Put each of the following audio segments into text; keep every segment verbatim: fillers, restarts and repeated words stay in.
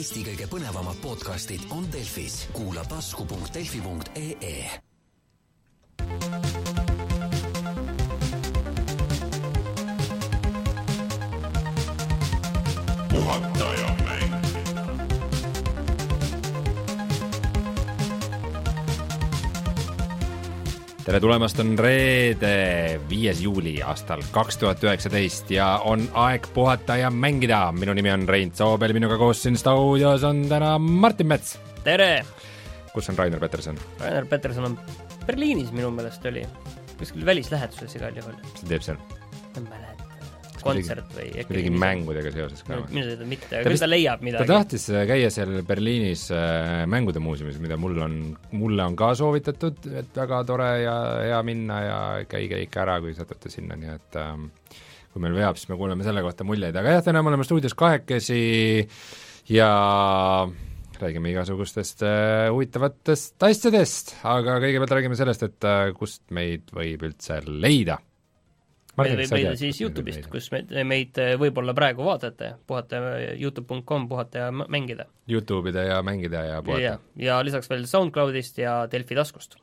Eesti kõige põnevamad podcastid on Delfis. Kuula tasku punkt delfi punkt ee. Puhataja mäng. Tere tulemast, on reede viies juuli aastal kaks tuhat üheksateist ja on aeg puhata ja mängida. Minu nimi on Rein Soobel, minuga koos siin stuudios on täna Martin Mets. Tere! Kus on Rainer Peterson? Rainer Peterson on Berliinis minu meelest oli. Kuskil välislähetuses igal juhul. Mis ta teeb seal? Ma mälet. Kontsert või... Midagi mängudega seoses ka. Minu seda mitte, aga küll ta leiab midagi. Ta tahtis käia seal Berliinis mängude muuseumis, mida mul on, mulle on ka soovitatud, et väga tore ja hea minna ja käige ikka ära, kui satute sinna, nii et ähm, kui meil veab, siis me kuuleme selle kohta muljeid. Aga jah, täna me oleme stuudios kahekesi ja räägime igasugustest äh, huvitavatest asjadest, aga kõigepealt räägime sellest, et äh, kust meid võib üldse leida. Meid võib leida siis YouTube'ist, kus meid, meid võib-olla praegu vaatate, puhata youtube punkt com, puhata ja mängida. YouTube'ide ja mängida ja puhata. Ja, ja lisaks veel SoundCloudist ja Delfi taskust.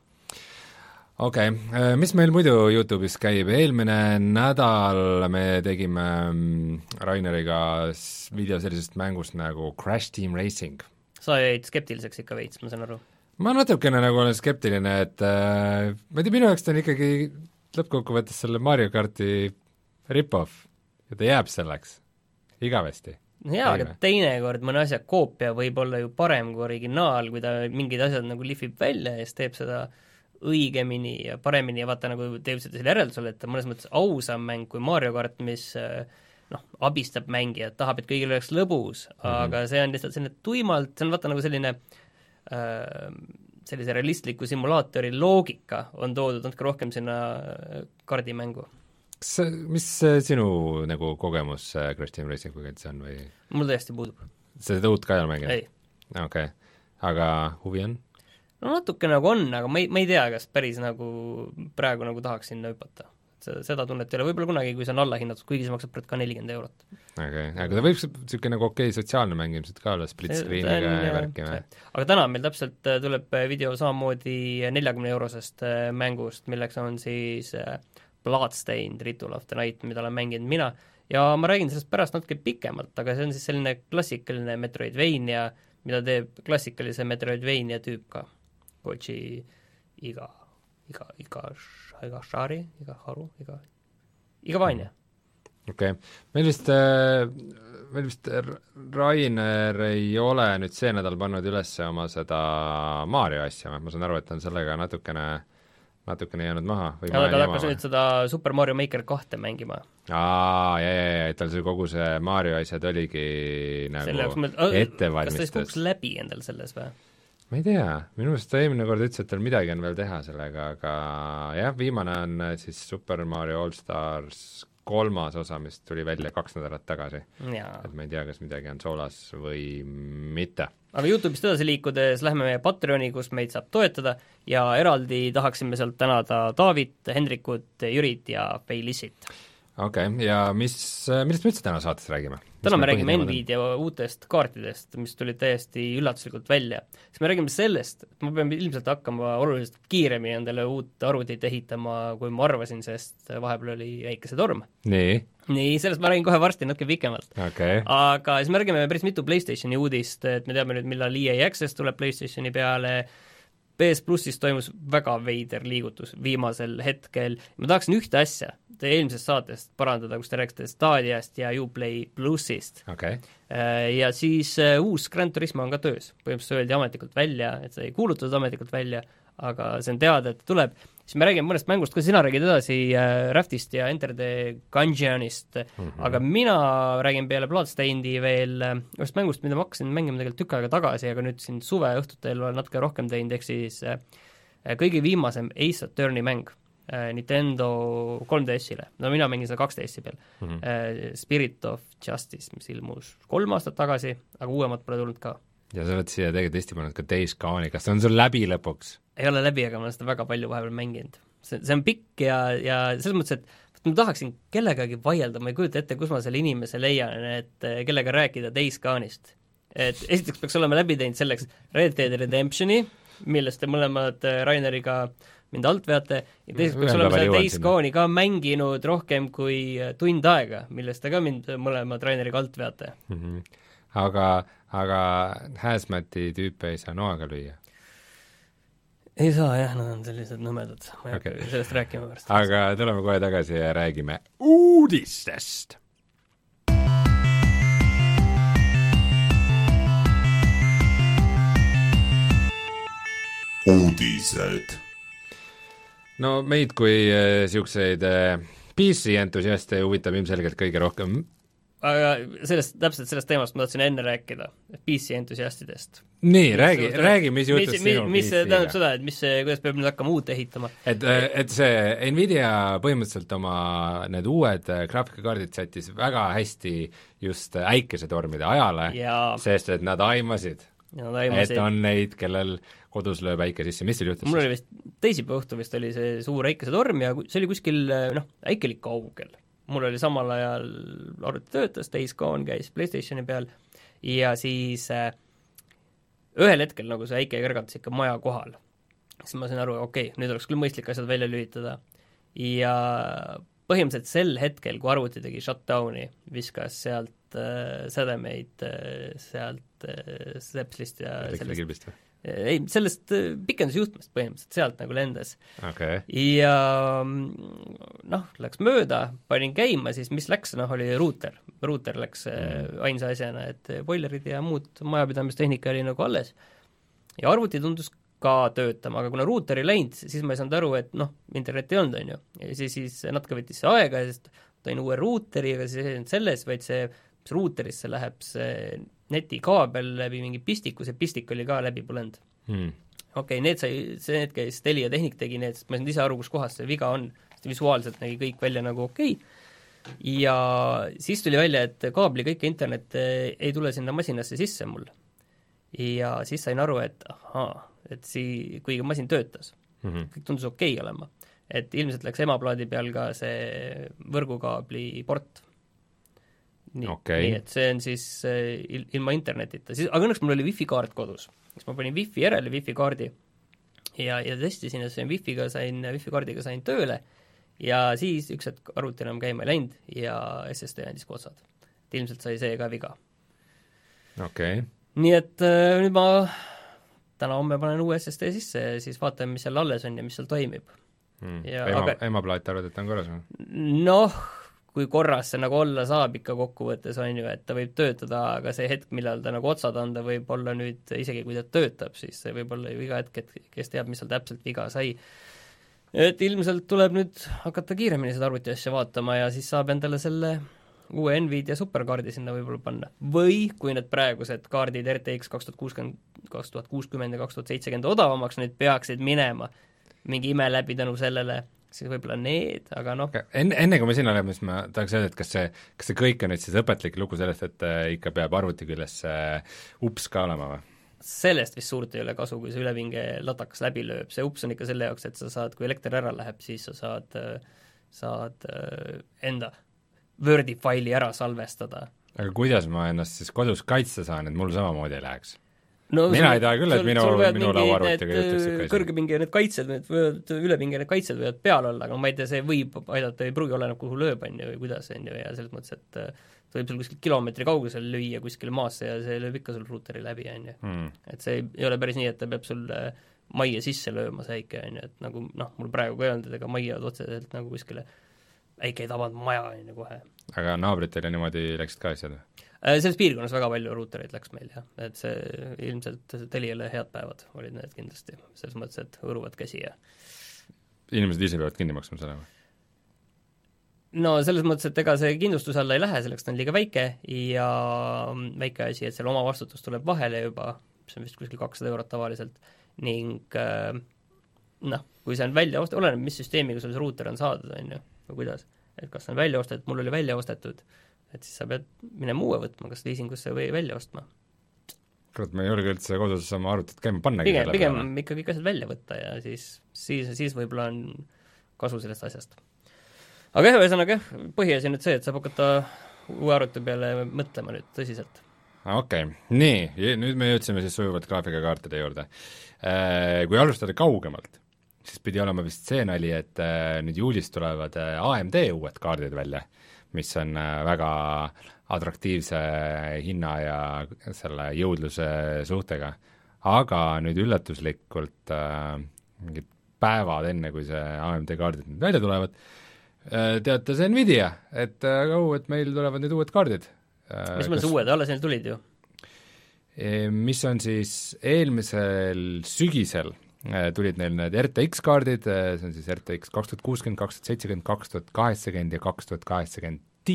Okei, okay. Mis meil muidu YouTube'is käib? Eelmine nädal me tegime Raineriga video sellisest mängust nagu Crash Team Racing. Sa jäid skeptiliseks ikka veits, ma saan aru. Ma natukene nagu olen skeptiline, et äh, ma ei tea, minu jaoks ta on ikkagi lõppkokkuvõttes selle Mario Karti rip-off ja ta jääb selleks igavesti. Jaa, aga teinekord mõne asja koopia võib olla ju parem kui originaal, kui ta mingid asjad nagu lihvib välja ja siis teeb seda õigemini ja paremini ja vaata nagu teeb seda selle järeldusele, et mõnes mõttes ausam mäng kui Mario Kart, mis noh, abistab mängijad, tahab, et kõigil oleks lõbus, mm-hmm. aga see on lihtsalt selline tuimalt, see on vaata nagu selline äh, sellise realistliku simulaatori loogika on toodud natuke rohkem sinna kardimängu. Kas, mis sinu nagu kogemus Crash Team Racinguga see on või? Mul tõesti puudub. See tõud ka ei ole mänginud? Ei. Okei, okay. Aga huvi on? No natuke nagu on, aga ma ei, ma ei tea, kas päris nagu praegu nagu tahaks sinna hüpata. Seda tunnet ei ole võib-olla kunagi, kui see on allahinnatud, kuigi see maksab ka nelikümmend eurot. Okay. Aga ta võib niisugune nagu okei sotsiaalne mängimised ka olla, split screeniga ja värki. Aga täna meil täpselt tuleb video samamoodi neljakümne eurosest mängust, milleks on siis Bloodstained Ritual of the Night, mida olen mänginud mina, ja ma räägin sellest pärast natuke pikemalt, aga see on siis selline klassikaline Metroidvania, mida teeb klassikalise Metroidvania tüüp ka. Koji iga, iga, iga iga šari, iga haru, iga, iga vaine. Okei. Okay. Meil vist, meil vist Rainer ei ole nüüd see nädal pannud üles oma seda Mario asja, ma saan aru, et on sellega natukene, natukene jäänud maha. Või ja ta hakkas nüüd seda Super Mario Maker kahte mängima. Aa, jah, jah, jah, tal see kogu see Mario asjad oligi nagu ettevalmistus. Kas ta siis kuks läbi endal selles või? Ma ei tea, minu meelest ta eelmine kord ütles, et tal midagi on veel teha sellega, aga jah, viimane on siis Super Mario All Stars kolmas osa, mis tuli välja kaks nädalat tagasi. Et ma ei tea, kas midagi on soolas või mitte. Aga YouTube'ist edasi liikudes lähme meie Patreoni, kus meid saab toetada ja eraldi tahaksime sealt tänada Daavit, Hendrikut, Jürit ja Feilissit. Okei, okay. Ja mis, millest me üldse täna saates räägime? Täna me räägime Nvidia uutest kaartidest, mis tulid täiesti üllatuslikult välja. Siis me räägime sellest, et ma pean ilmselt hakkama oluliselt kiiremini endale uut arvutit ehitama, kui ma arvasin, sest vahepeal oli väikese torm. Nii? Nii, sellest ma räägin kohe varsti natuke pikemalt. Okay. Aga siis me räägime päris mitu PlayStationi uudist, et me teame nüüd, millal E A Access tuleb PlayStationi peale. P S Plussis toimus väga veider liigutus viimasel hetkel. Ma tahaksin ühte asja te eelmisest saatest parandada, kus te rääksite Stadiast ja Uplay Plussist. Okay. Ja siis uus Gran Turismo on ka töös. Põhimõtteliselt öeldi ametlikult välja, et see ei kuulutatud ametlikult välja, aga see on teada, et tuleb. Siis me räägime mõnest mängust, kui sina räägid edasi äh, Raftist ja Enter the Gungeonist, mm -hmm. aga mina räägin peale Bloodstainedi veel äh, ühest mängust, mida ma hakkasin mängima tegelikult tükk aega tagasi, aga nüüd siin suve õhtutel olen natuke rohkem teinud, ehk siis äh, kõige viimasem Ace Attorney mäng äh, Nintendo kolm D S-ile. No mina mängin seda kaks D S-i peal. Mm -hmm. äh, Spirit of Justice, mis ilmus kolm aastat tagasi, aga uuemat pole tulnud ka. Ja sa oled siia tegelikult Eesti pannud ka Days Gone'i, kas see on sul läbi lõpuks? Ei ole läbi, aga ma olen seda väga palju vahepeal mänginud. See, see on pikk ja, ja selles mõttes, et ma tahaksin kellegagi vaielda, ma ei kujuta ette, kus ma selle inimese leian, et kellega rääkida Days Gone'ist. et esiteks peaks olema läbi teinud selleks Red Dead Redemptioni, millest te mõlemad Raineriga mind alt veate, ja teiseks peaks olema seda Days Gone'i ka mänginud rohkem kui tund aega, millest te ka mind mõlemad Raineriga alt veate. Mm-hmm. Aga, aga Hazmati tüüpe ei saa noaga lüüa? Ei saa jah, nad on sellised nõmedad, ma ei okay. hakka sellest rääkima pärast. Aga tuleme kohe tagasi ja räägime uudistest. Uudised. No meid kui äh, siukseid äh, P C entusiaste huvitab ilmselgelt kõige rohkem. Aga sellest, täpselt sellest teemast ma tahtsin enne rääkida, P C entusiastidest. Nii, räägi, räägi, mis juhtus mis, sinu mis, P C-ga? Mis tähendab seda, et mis, kuidas peab nüüd hakkama uut ehitama? Et, et see Nvidia põhimõtteliselt oma need uued graafikakaardid sättis väga hästi just äikesetormide ajale, ja. Sest et nad aimasid, et on neid, kellel kodus lööb äike sisse. Mis teil juhtus? Mul oli vist teisipäeva õhtu vist oli see suur äikesetorm ja see oli kuskil, noh, äikelik kaugel. Mul oli samal ajal arvuti töötas, Days Gone käis PlayStationi peal ja siis äh, ühel hetkel nagu see äike kõrgatas ikka maja kohal. Siis ma sain aru, okei, okay, nüüd oleks küll mõistlik asjad välja lülitada. Ja põhimõtteliselt sel hetkel, kui arvuti tegi shutdowni, viskas sealt äh, sädemeid äh, sealt äh, Stepslist ja sellest, ei, sellest pikendusjuhtmest põhimõtteliselt sealt nagu lendas. Okay. Ja noh, läks mööda, panin käima, siis mis läks, noh, oli ruuter. Ruuter läks mm. ainsa asjana, et boilerid ja muud majapidamistehnika oli nagu alles. Ja arvuti tundus ka töötama, aga kuna ruuter ei läinud, siis ma ei saanud aru, et noh, internet ei olnud, on ju. Ja siis, siis natuke võttis see aega, sest tõin uue ruuteri, aga siis ei olnud selles, vaid see, see ruuterisse läheb see netikaabel läbi mingi pistiku, see pistik oli ka läbi põlend. Hmm. Okei, okay, need sai, see need käis Telia tehnik tegi need, sest ma ei saanud ise aru, kus kohas see viga on, sest visuaalselt nägi kõik välja nagu okei okay. Ja siis tuli välja, et kaabli kõik internet ei tule sinna masinasse sisse mul. Ja siis sain aru, et ahaa, et sii, kuigi masin töötas, mm-hmm. kõik tundus okei okay olema. Et ilmselt läks emaplaadi peal ka see võrgukaabli port. Nii, okay. nii, et see on siis il, ilma internetita, siis, aga õnneks mul oli wifi kaart kodus, siis ma panin wifi järele wifi kaardi ja, ja testisin, et see wifiga sain, wifi kaardiga sain tööle ja siis üks hetk arvuti enam käima ei läinud ja S S D andis kotsad. Et ilmselt sai see ka viga. Okay. Nii et äh, nüüd ma täna homme panen uue S S D sisse ja siis vaatame, mis seal alles on ja mis seal toimib. Hmm. Ja, ema, aga... emaplaat arvad, et on korras või? Noh, kui korras see nagu olla saab ikka kokkuvõttes, on ju, et ta võib töötada, aga see hetk, millal ta nagu otsad anda, võib olla nüüd, isegi kui ta töötab, siis see võib olla ju iga hetk, et kes teab, mis seal täpselt viga sai. Et ilmselt tuleb nüüd hakata kiiremini seda arvuti asja vaatama ja siis saab endale selle uue Nvidia superkaardi sinna võib-olla panna. Või kui need praegused kaardid R T X kaks tuhat kuuskümmend, kaks tuhat kuuskümmend ja kaks tuhat seitsekümmend odavamaks nüüd peaksid minema mingi ime läbi tänu sellele, siis võib-olla need, aga noh okay. Enne, enne kui me sinna oleme, siis ma tahaks öelda, et kas see, kas see kõik on nüüd siis õpetlik lugu sellest, et äh, ikka peab arvuti küljes äh, ups ka olema või? Sellest vist suurt ei ole kasu, kui see ülepinge latakas läbi lööb, see ups on ikka selle jaoks, et sa saad, kui elekter ära läheb, siis sa saad, saad enda Wordi faili ära salvestada. Aga kuidas ma ennast siis kodus kaitsta saan, et mul samamoodi ei läheks? No, mina sul, ei taha küll, et minu, minu lauarvutiga juhtuks ikka kõrgepinge need kaitsed, need võivad, ülepinge need kaitsed võivad peal olla, aga ma ei tea, see võib aidata, ei pruugi oleneb, kuhu lööb, on ju, või kuidas, on ju, ja selles mõttes, et ta võib sul kuskil kilomeetri kaugusel lüüa kuskil maasse ja see lööb ikka sul ruuteri läbi, on ju. Hmm. Et see ei ole päris nii, et ta peab sul majja sisse lööma see äike, on ju, et nagu noh, mul praegu ka ei olnud, et ega majjad otseselt nagu kuskile äike ei tabanud maja, on ju, kohe. Aga naabritel ja niimoodi läksid ka asjad? Selles piirkonnas väga palju ruutereid läks meil, jah, et see ilmselt Teliale head päevad olid need kindlasti, selles mõttes, et hõruvad käsi ja inimesed ise peavad kinni maksma selle või? No selles mõttes, et ega see kindlustuse alla ei lähe, selleks ta on liiga väike ja väike asi, et selle oma vastutus tuleb vahele juba, see on vist kuskil kakssada eurot tavaliselt ning noh, kui see on välja ostetud, oleneb, mis süsteemiga sul see ruuter on saadud, on ju, või kuidas, et kas see on välja ostetud, mul oli välja ostetud, et siis sa pead minema uue võtma, kas liisingusse või välja ostma. Kurat, ma ei julge üldse kodus oma arvutit käima panna. Pigem, pigem ikka kõik asjad välja võtta ja siis, siis, siis võib-olla on kasu sellest asjast. Aga jah, ühesõnaga, põhiasi nüüd see, et saab hakata uue arvuti peale mõtlema nüüd tõsiselt. okei okay., nii, nüüd me jõudsime siis sujuvalt graafikakaartide juurde. Kui alustada kaugemalt, siis pidi olema vist see nali, et nüüd juulis tulevad A M D uued kaardid välja, mis on väga atraktiivse hinna ja selle jõudluse suhtega. Aga nüüd üllatuslikult mingid päevad enne, kui see A M D kaardid nüüd välja tulevad, teatas Nvidia, et, oh, et meil tulevad nüüd uued kaardid. mis meil see uued, alles neil tulid ju? Mis on siis eelmisel sügisel tulid neil need R T X kaardid, see on siis R T X kaks tuhat kuuskümmend, kaks tuhat seitsekümmend, kaks tuhat kaheksakümmend ja kaks tuhat kaheksakümmend Ti.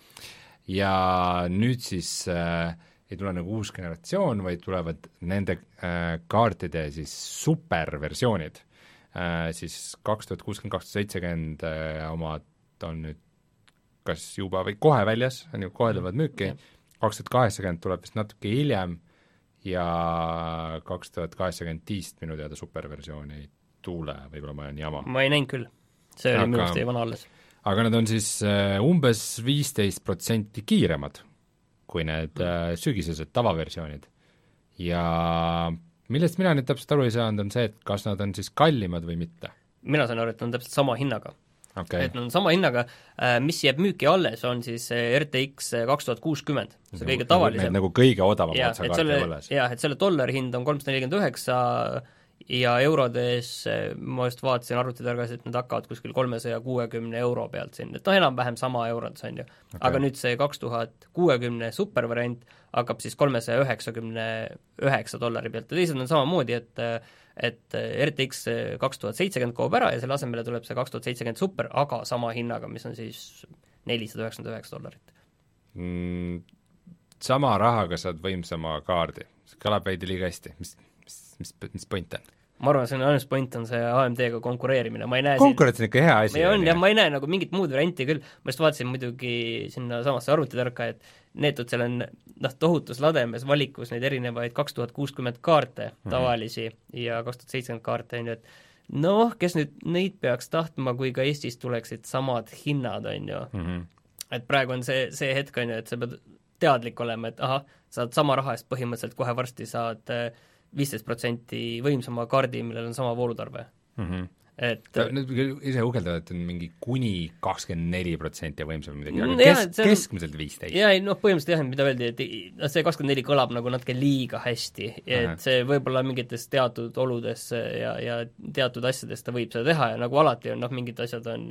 Ja nüüd siis äh, ei tule nagu uus generatsioon, vaid tulevad nende äh, kaartide siis superversioonid. Äh, siis kaks tuhat kuuskümmend, kaks tuhat seitsekümmend äh, omad on nüüd kas juba või kohe väljas, on ju, kohe tulevad müüki, kaks tuhat kaheksakümmend tuleb vist natuke hiljem ja kaks tuhat kaheksakümmend Tiist minu teada superversiooni ei tule, võib-olla ma olen jama. Ma ei näinud küll, see oli minu teie vana alles. Aga nad on siis uh, umbes viisteist protsenti kiiremad kui need uh, sügisesed tavaversioonid. Ja millest mina nüüd täpselt aru ei saanud, on see, et kas nad on siis kallimad või mitte? Mina saan aru, et on täpselt sama hinnaga. Okay. Et on sama hinnaga, mis jääb müüki alles, on siis R T X kaks tuhat kuuskümmend, see nagu, kõige tavalisem. Nagu kõige odavam ja, otsa kaarti alles. Jah, et selle dollari hind on kolmsada nelikümmend üheksa ja eurodes, ma just vaatasin arvutitargas, et need hakkavad kuskil kolmesaja kuuekümne euro pealt siin, et noh, enam-vähem sama eurodes on ju okay.. Aga nüüd see kaks tuhat kuuekümne supervariant hakkab siis kolmesaja üheksakümne üheksa dollari pealt ja teised on samamoodi, et et R T X kaks tuhat seitsekümmend kaob ära ja selle asemele tuleb see kaks tuhat seitsekümmend super, aga sama hinnaga, mis on siis nelisada üheksakümmend üheksa dollarit mm,. Sama rahaga saad võimsama kaardi, see kõlab veidi liiga hästi, mis, mis, mis, mis point on? Ma arvan, see on ainus point on see A M D-ga konkureerimine, ma ei näe konkurents on ikka hea asi. On, ja ma ei näe nagu mingit muud varianti küll, ma just vaatasin muidugi sinna samasse arvutitarka, et neetud seal on noh, tohutus lademes valikus neid erinevaid kaks tuhat kuuskümmend kaarte mm-hmm. tavalisi ja kaks tuhat seitsekümmend kaarte, on ju, et noh, kes nüüd neid peaks tahtma, kui ka Eestis tuleksid samad hinnad, on ju mm-hmm. et praegu on see, see hetk, on ju, et sa pead teadlik olema, et ahah, saad sama raha eest põhimõtteliselt kohe varsti saad viisteist protsenti võimsama kaardi, millel on sama voolutarve mm-hmm. et ta, nüüd ise ugeldavad, et on mingi kuni kakskümmend neli protsenti võimsam midagi, aga ja, kes, on, keskmiselt viisteist. Jaa, noh, põhimõtteliselt jah, mida öeldi, et see kakskümmend neli kõlab nagu natuke liiga hästi, et Aha. see võib-olla mingites teatud oludes ja, ja teatud asjades ta võib seda teha ja nagu alati on, noh, mingid asjad on,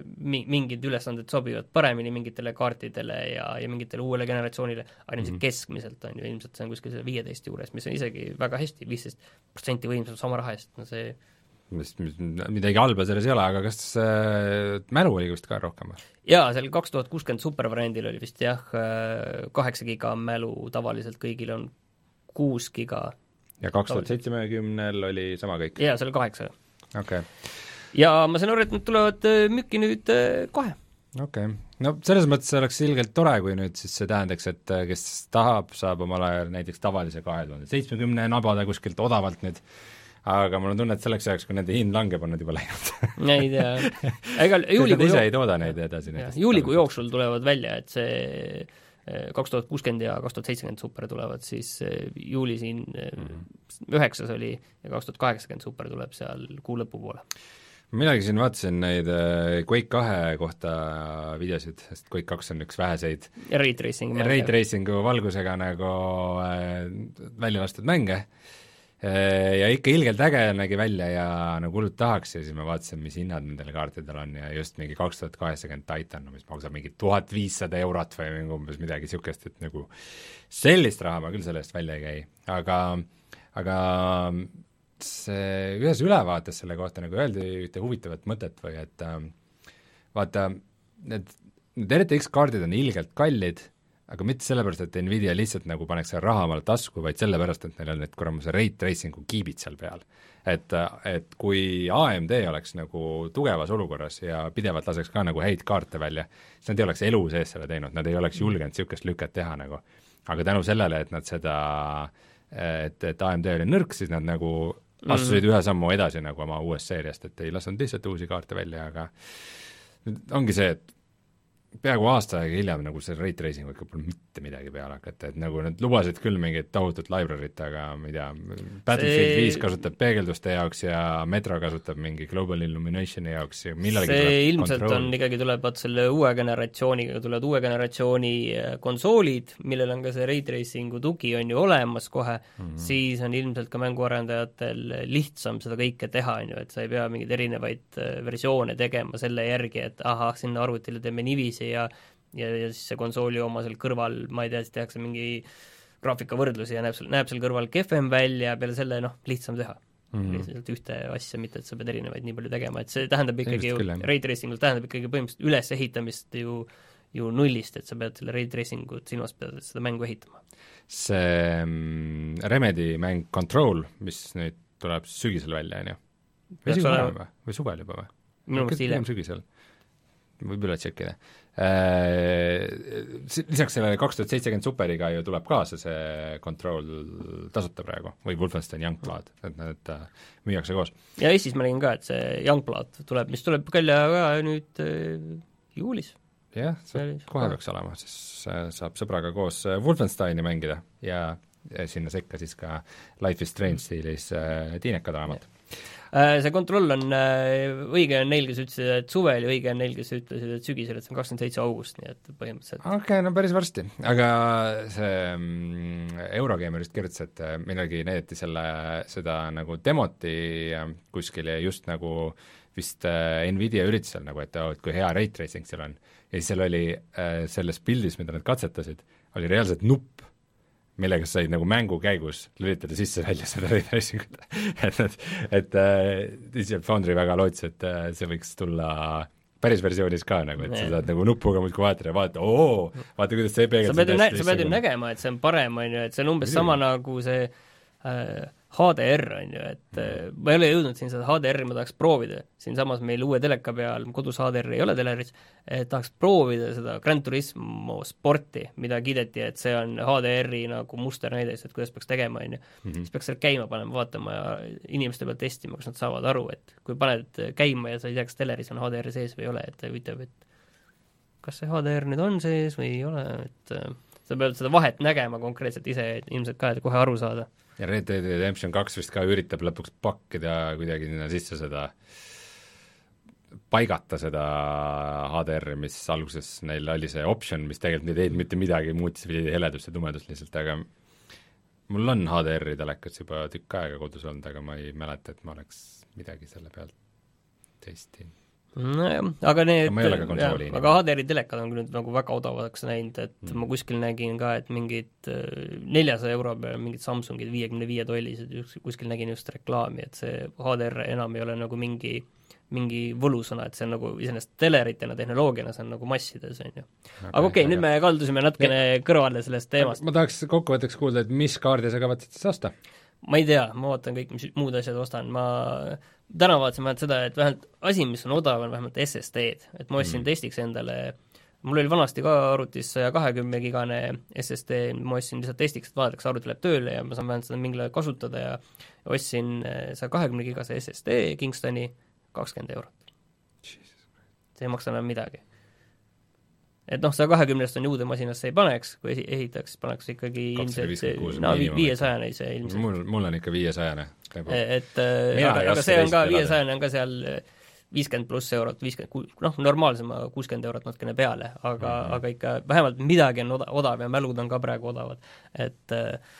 mingid ülesanded sobivad paremini mingitele kaartidele ja, ja mingitele uuele generatsioonile, aga ilmselt mm-hmm. keskmiselt on ju, ilmselt see on kuskil selle viieteist juures, mis on isegi väga hästi, viisteist protsenti võimsam sama raha eest, no see Mis, mis, midagi halba selles ei ole, aga kas äh, mälu oli vist ka rohkem? Jaa, seal kaks tuhat kuuskümmend supervariandil oli vist jah, kaheksa giga mälu, tavaliselt kõigil on kuus giga. Ja kaks tuhat seitsekümmend oli sama kõik? Jaa, see oli kaheksa. Okay. Ja ma saan aru, et nad tulevad müüki nüüd kohe. Okei okay., no selles mõttes oleks ilgelt tore, kui nüüd siis see tähendaks, et kes tahab, saab omal ajal näiteks tavalise kahe tuhande seitsmekümne nabada kuskilt odavalt nüüd, aga mul on tunne, et selleks ajaks, kui nende hind langeb, on nad juba läinud. ei tea. Ega juulikuu ise ei tooda neid edasi. Juulikuu jooksul tulevad välja, et see kaks tuhat kuuskümmend ja kaks tuhat seitsekümmend super tulevad, siis juuli siin mm-hmm. üheksas oli ja kaks tuhat kaheksakümmend super tuleb seal kuu lõpu poole. Milagi siin vaatasin neid Quake kahe kohta videosid, sest Quake kaks on üks väheseid Ray Tracingu Ray Tracingu valgusega nagu äh, välja lastud mänge ja ikka ilgelt äge nägi välja ja nagu hullult tahaks ja siis ma vaatasin, mis hinnad nendel kaartidel on ja just mingi kaks tuhat kaheksakümmend Titan, mis maksab mingi tuhat viissada eurot või mingi umbes midagi niisugust, et nagu sellist raha ma küll selle eest välja ei käi, aga aga see ühes ülevaates selle kohta nagu öeldi ühte huvitavat mõtet või et äh, vaata, need, need R T X kaardid on ilgelt kallid, aga mitte sellepärast, et Nvidia lihtsalt nagu paneks selle raha omale tasku, vaid sellepärast, et neil on need kuramuse Ray Tracingu kiibid seal peal. Et, et kui A M D oleks nagu tugevas olukorras ja pidevalt laseks ka nagu häid kaarte välja, siis nad ei oleks elu sees selle teinud, nad ei oleks julgenud niisugust lüket teha nagu. Aga tänu sellele, et nad seda, et, et A M D oli nõrk, siis nad nagu astusid mm-hmm. ühe sammu edasi nagu oma uuest seeriast, et ei lasnud lihtsalt uusi kaarte välja, aga ongi see, et peaaegu aasta aega hiljem nagu see rate racing ikka pole mitte midagi peale hakata, et nagu nad lubasid küll mingit tohutut library't, aga ma ei tea, Battlefield see... viis kasutab peegelduste jaoks ja Metro kasutab mingi Global Illuminationi jaoks ja millalgi see ilmselt control. On ikkagi tuleb vaat selle uue generatsiooniga, tulevad uue generatsiooni konsoolid, millel on ka see rate racingu tugi on ju olemas kohe, mm-hmm. siis on ilmselt ka mänguarendajatel lihtsam seda kõike teha, on ju, et sa ei pea mingeid erinevaid versioone tegema selle järgi, et ahah, sinna arvutile teeme niiviisi ja ja, ja siis see konsooli oma seal kõrval, ma ei tea, siis tehakse mingi graafikavõrdlusi ja näeb seal, näeb seal kõrval kehvem välja, peale selle noh, lihtsam teha mm. lihtsalt ühte asja, mitte et sa pead erinevaid nii palju tegema, et see tähendab ikkagi ju, rate racingul tähendab ikkagi põhimõtteliselt ülesehitamist ju, ju nullist, et sa pead selle rate racingut silmas pidades seda mängu ehitama. See mm, Remedy mäng Control, mis nüüd tuleb sügisel välja, on ju? või sügisel või? või suvel juba või? minu mõttes hiljem. sügisel võib üle tšekkida. Lisaks sellele kaks tuhat seitsekümmend superiga ju tuleb kaasa see Control tasuta praegu, või Wolfenstein Youngblood, et need müüakse koos. ja Eestis ma nägin ka, et see Youngblood tuleb, mis tuleb välja ka nüüd juulis. jah, see kohe peaks olema, siis saab sõbraga koos Wolfensteini mängida ja, ja sinna sekka siis ka Life is Strange stiilis tiinekad raamat. See kontroll on õige on neil, kes ütlesid, et suvel ja õige on neil, kes ütlesid, et sügisel, et see on kakskümmend seitse august, nii et põhimõtteliselt okei okay, no päris varsti, aga see Eurogamerist kirjutas, et millalgi näidati selle, seda nagu demoti kuskil ja just nagu vist Nvidia üritusel nagu, et, et kui hea rate racing seal on. Ja siis seal oli selles pildis, mida nad katsetasid, oli reaalselt nupp, millega said nagu mängu käigus lülitada sisse välja seda rate racingut et, et, et äh, Foundry väga lootis, et äh, see võiks tulla päris versioonis ka nagu, et sa saad nagu nupuga muudkui vaadata ja vaadata, oo, vaata kuidas see peegeldab. Sa pead ju, nä- sa pead ju nägema, et see on parem, on ju, et see on umbes Midagi. Sama nagu see äh, H D R, on ju, et mm. ma ei ole jõudnud siin seda H D R-i, ma tahaks proovida, siin samas meil uue teleka peal, kodus H D R ei ole teleris, et tahaks proovida seda Gran Turismo sporti, mida kiideti, et see on H D R-i nagu muster näides, et kuidas peaks tegema, on ju, siis peaks seal käima panema, vaatama ja inimeste peal testima, kas nad saavad aru, et kui paned käima ja sa ei tea, kas teleris on H D R sees või ei ole, et huvitav, et kas see H D R nüüd on sees või ei ole, et sa pead seda vahet nägema konkreetselt ise, et ilmselt ka, et kohe aru saada. Ja Red Dead Redemption kaks vist ka üritab lõpuks pakkida kuidagi sinna sisse seda, paigata seda H D R-i, mis alguses neil oli see option, mis tegelikult ei teinud mitte midagi, muutis heledust ja tumedust lihtsalt, aga mul on H D R-i telekas juba tükk aega kodus olnud, aga ma ei mäleta, et ma oleks midagi selle pealt testinud. Nojah, aga need, jah, aga H D R-i telekad on nüüd nagu väga odavaks näinud, et mm. ma kuskil nägin ka, et mingid neljasaja euro peal mingid Samsungid viiekümne viie tollised, kuskil nägin just reklaami, et see H D R enam ei ole nagu mingi, mingi võlusõna, et see on nagu iseenesest teleritena, tehnoloogiana, see on nagu massides, on ju. aga okei okay, okay, nüüd me kaldusime natukene ja. kõrvale sellest teemast. Ma tahaks kokkuvõtteks kuulda, et mis kaardi sa kavatsid siis osta? Ma ei tea, ma vaatan kõik, mis muud asjad ostan, ma täna vaatasin vähemalt seda, et vähemalt asi, mis on odav, on vähemalt S S D-d, et ma ostsin mm. testiks endale, mul oli vanasti ka arvutis saja kahekümne gigane S S D, ma ostsin lihtsalt testiks, et vaadata, kas arvuti läheb tööle ja ma saan vähemalt seda mingil ajal kasutada ja ostsin saja kahekümne gigase S S D Kingstoni kakskümmend eurot. See ei maksa enam midagi. Et noh, saja kahekümnest on juude masinasse ei paneks, kui ehitaks, paneks ikkagi ilmselt no, viiesajane see ilmselt. Mul, mul on ikka viiesajane. Nagu. Et, aga, aga see on ka, viiesajane on ka seal viiskümmend pluss eurot, viiskümmend, noh, normaalsema kuuskümmend eurot natukene peale, aga, mm-hmm. aga ikka vähemalt midagi on oda, odav ja mälud on ka praegu odavad. Et,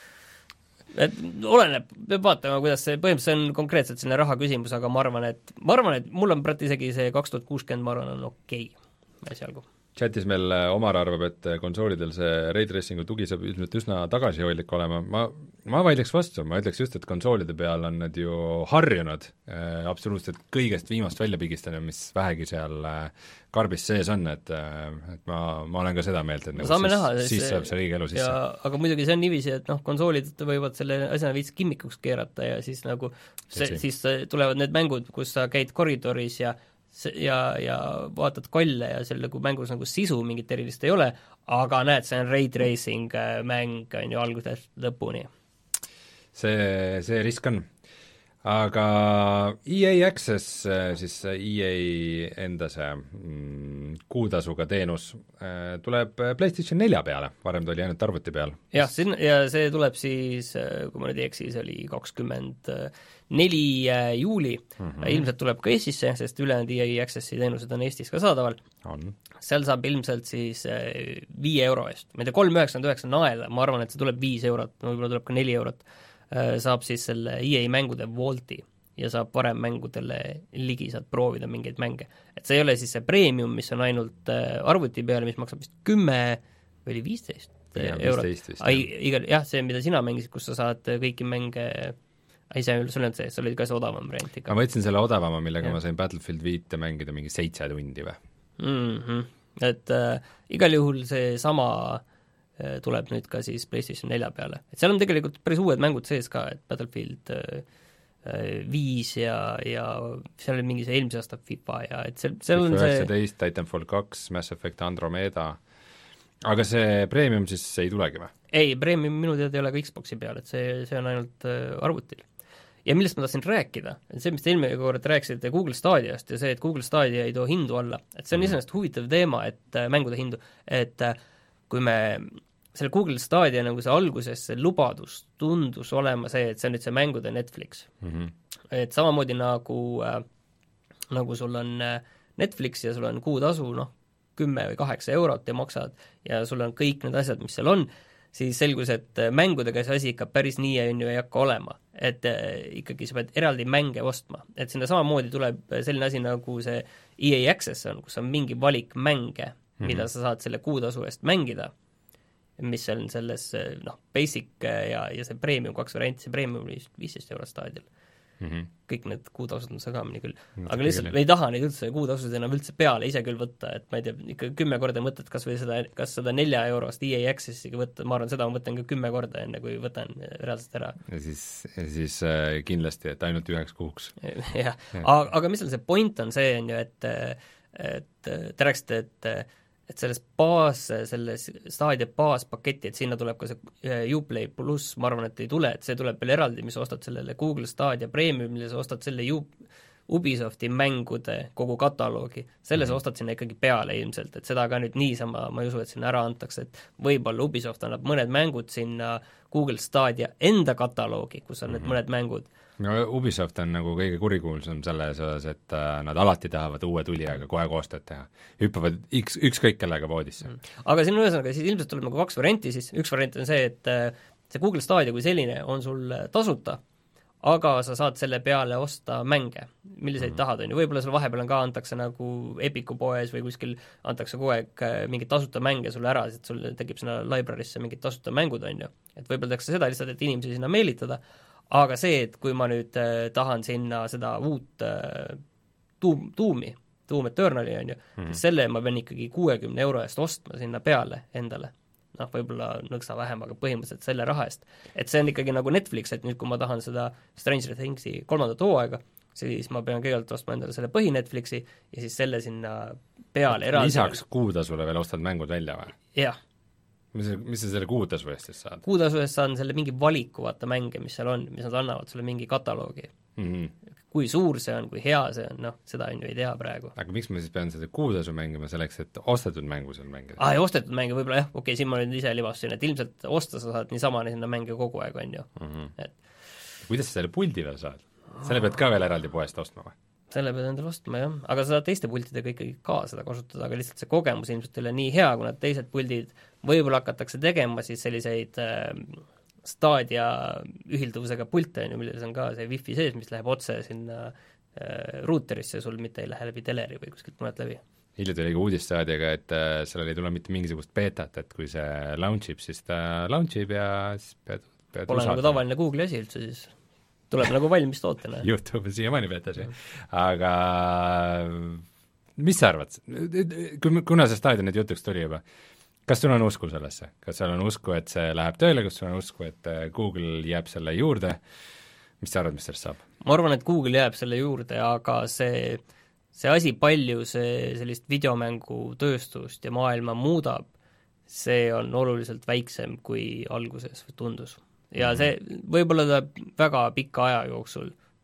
et oleneb, peab vaatama, kuidas see, põhimõtteliselt see on konkreetselt selline raha küsimus, aga ma arvan, et ma arvan, et mul on praegu isegi see kaks tuhat kuuskümmend, ma arvan, on okei okay, esialgu. Chatis meil Omar arvab, et konsoolidel see ray tracingu tugi saab üsna tagasihoidlik olema, ma, ma vaidleks vastu, ma ütleks just, et konsoolide peal on need ju harjunud äh, absoluutselt kõigest viimast välja pigistanud, mis vähegi seal äh, karbis sees on, et, äh, et ma, ma olen ka seda meelt, et nagu siis, näha, siis saab see õige elu sisse. Aga muidugi see on niiviisi, et noh, konsoolid võivad selle asjana viits kimmikuks keerata ja siis nagu see, siis tulevad need mängud, kus sa käid koridoris ja ja, ja vaatad kolle ja seal nagu mängus nagu sisu mingit erilist ei ole, aga näed, see on raid racing mäng, on ju, algusest lõpuni. See, see risk on. aga E A Access, siis E A enda see mm, kuutasuga teenus tuleb PlayStation nelja peale, varem ta oli ainult arvuti peal. jah, siin, ja see tuleb siis, kui ma nüüd ei eksi, see oli kakskümmend neli juuli, mm-hmm. ilmselt tuleb ka Eestisse, sest ülejäänud E A Accessi teenused on Eestis ka saadaval. On. Seal saab ilmselt siis viie euro eest, ma ei tea, kolm üheksakümmend üheksa naela, ma arvan, et see tuleb viis eurot, võib-olla tuleb ka neli eurot, saab siis selle E A mängude Vaulti ja saab varem mängudele ligi, saad proovida mingeid mänge. Et see ei ole siis see premium, mis on ainult arvuti peale, mis maksab vist kümme või oli viisteist eurot. Igal, jah, see, mida sina mängisid, kus sa saad kõiki mänge, ei see, sul on see, see oli ka see odavam variant ikka. Ma võtsin selle odavama, millega ja. ma sain Battlefield viite mängida mingi seitse tundi või? Mm-hmm. Et äh, igal juhul see sama tuleb nüüd ka siis PlayStation nelja peale. Et seal on tegelikult päris uued mängud sees ka, et Battlefield viis ja, ja seal oli mingi see eelmise aasta FIFA ja et seal, seal on see üheksateist, Titanfall kaks, Mass Effect Andromeda, aga see premium siis ei tulegi või? Ei, premium minu teada ei ole ka Xboxi peal, et see, see on ainult arvutil. Ja millest ma tahtsin rääkida, et see, mis te eelmine kord rääkisite Google Stadiast ja see, et Google Stadia ei too hindu alla, et see on mm. iseenesest huvitav teema, et mängude hindu, et kui me selle Google Stadia nagu see alguses see lubadus tundus olema see, et see on nüüd see mängude Netflix. Mm-hmm. Et samamoodi nagu, äh, nagu sul on Netflix ja sul on kuutasu, noh, kümme või kaheksa eurot ja maksad ja sul on kõik need asjad, mis seal on, siis selgus, et mängudega see asi ikka päris nii on ju ei hakka olema. Et äh, ikkagi sa pead eraldi mänge ostma. Et sinna samamoodi tuleb selline asi nagu see E A Access on, kus on mingi valik mänge, mm-hmm. mida sa saad selle kuutasu eest mängida, mis on selles, noh, basic ja, ja see premium, kaks varianti, see premium oli viisteist eurot staadil. Mm-hmm. Kõik need kuutasud on sagamini küll. No, aga lihtsalt me ei taha neid üldse kuutasud enam üldse peale ise küll võtta, et ma ei tea, ikka kümme korda mõtled kas või seda, kas seda nelja eurost E A Accessiga võtta, ma arvan, seda ma võtan ka kümme korda enne, kui võtan reaalselt ära. Ja siis, ja siis äh, kindlasti, et ainult üheks kuuks. jah, aga, aga mis on see point on see, on ju, et, et te rääksite, et et selles baas, selles Stadia baaspaketti, et sinna tuleb ka see Uplay pluss, ma arvan, et ei tule, et see tuleb veel eraldi, mis ostad sellele Google Stadia Premiumile, sa ostad selle U- Ubisofti mängude kogu kataloogi, selle sa ostad sinna ikkagi peale ilmselt, et seda ka nüüd niisama, ma ei usu, et sinna ära antakse, et võib-olla Ubisoft annab mõned mängud sinna Google Stadia enda kataloogi, kus on need mõned mängud. No Ubisoft on nagu kõige kurikuulsam selles osas, et äh, nad alati tahavad uue tulijaga kohe koostööd teha. Hüppavad üks, ükskõik kellega voodisse. Aga siin ühesõnaga, siis ilmselt tuleb nagu kaks varianti, siis üks variant on see, et äh, see Google Stadia kui selline on sul tasuta, aga sa saad selle peale osta mänge, milliseid mm-hmm. tahad, on ju, võib-olla sul vahepeal on ka antakse nagu Epiku poes või kuskil antakse kogu aeg mingid tasuta mänge sulle ära, et sul tekib sinna library'sse mingid tasuta mängud, on ju. Et võib-olla tehakse seda lihtsalt, et inimesi sinna meelitada, aga see, et kui ma nüüd äh, tahan sinna seda uut äh, tuum, tuumi, Doom Eternali, on ju, mm-hmm. selle ma pean ikkagi kuuekümne euro eest ostma sinna peale endale. Noh, võib-olla nõksa vähem, aga põhimõtteliselt selle raha eest. Et see on ikkagi nagu Netflix, et nüüd kui ma tahan seda Stranger Thingsi kolmandat hooaega, siis ma pean kõigepealt ostma endale selle põhi Netflixi ja siis selle sinna peale eraldi. Lisaks kuutasule veel ostad mängud välja või? Jah. Mis, mis sa selle kuutasu eest siis saad? Kuutasu eest saan selle mingi valiku vaata mänge, mis seal on, mis nad annavad sulle mingi kataloogi. Mm-hmm. Kui suur see on, kui hea see on, noh, seda on ju ei tea praegu. Aga miks ma siis pean seda kuutasu mängima selleks, et ostetud mängu seal mängida? Ah, ja ostetud mänge võib-olla jah, okei okay,, siin ma nüüd ise libastusin, et ilmselt osta sa saad niisama sinna mänge kogu aeg, on ju. Mm-hmm. Et... kuidas sa selle puldi veel saad? Selle pead ka veel eraldi poest ostma või? Selle pead endale ostma, jah. Aga sa saad teiste pultidega ikkagi ka seda kasutada, aga lihtsalt see kogemus ilmselt ei ole nii hea, kui nad teised puldid võib-olla hakatakse tegema siis selliseid äh, Stadia ühilduvusega pilte, milles on ka see wifi sees, mis läheb otse sinna äh, ruuterisse, sul mitte ei lähe läbi teleri või kuskilt mõned läbi. Hiljuti oli ka uudis Stadiaga, et äh, sellel ei tule mitte mingisugust betat, et kui see launchib, siis ta launchib ja siis pead, pead pole usaldama. Nagu tavaline Google'i asi üldse siis. Tuleb nagu valmis tootena. YouTube siiamaani betas, jah. Aga mis sa arvad? Kuna see Stadia nüüd jutuks tuli juba, kas sul on usku sellesse? Kas seal on usku, et see läheb tööle, kas sul on usku, et Google jääb selle juurde? Mis sa arvad, mis sellest saab? Ma arvan, et Google jääb selle juurde, aga see, see asi palju see sellist videomängu tööstust ja maailma muudab, see on oluliselt väiksem kui alguses tundus. Ja see võib-olla ta väga pika aja jooksul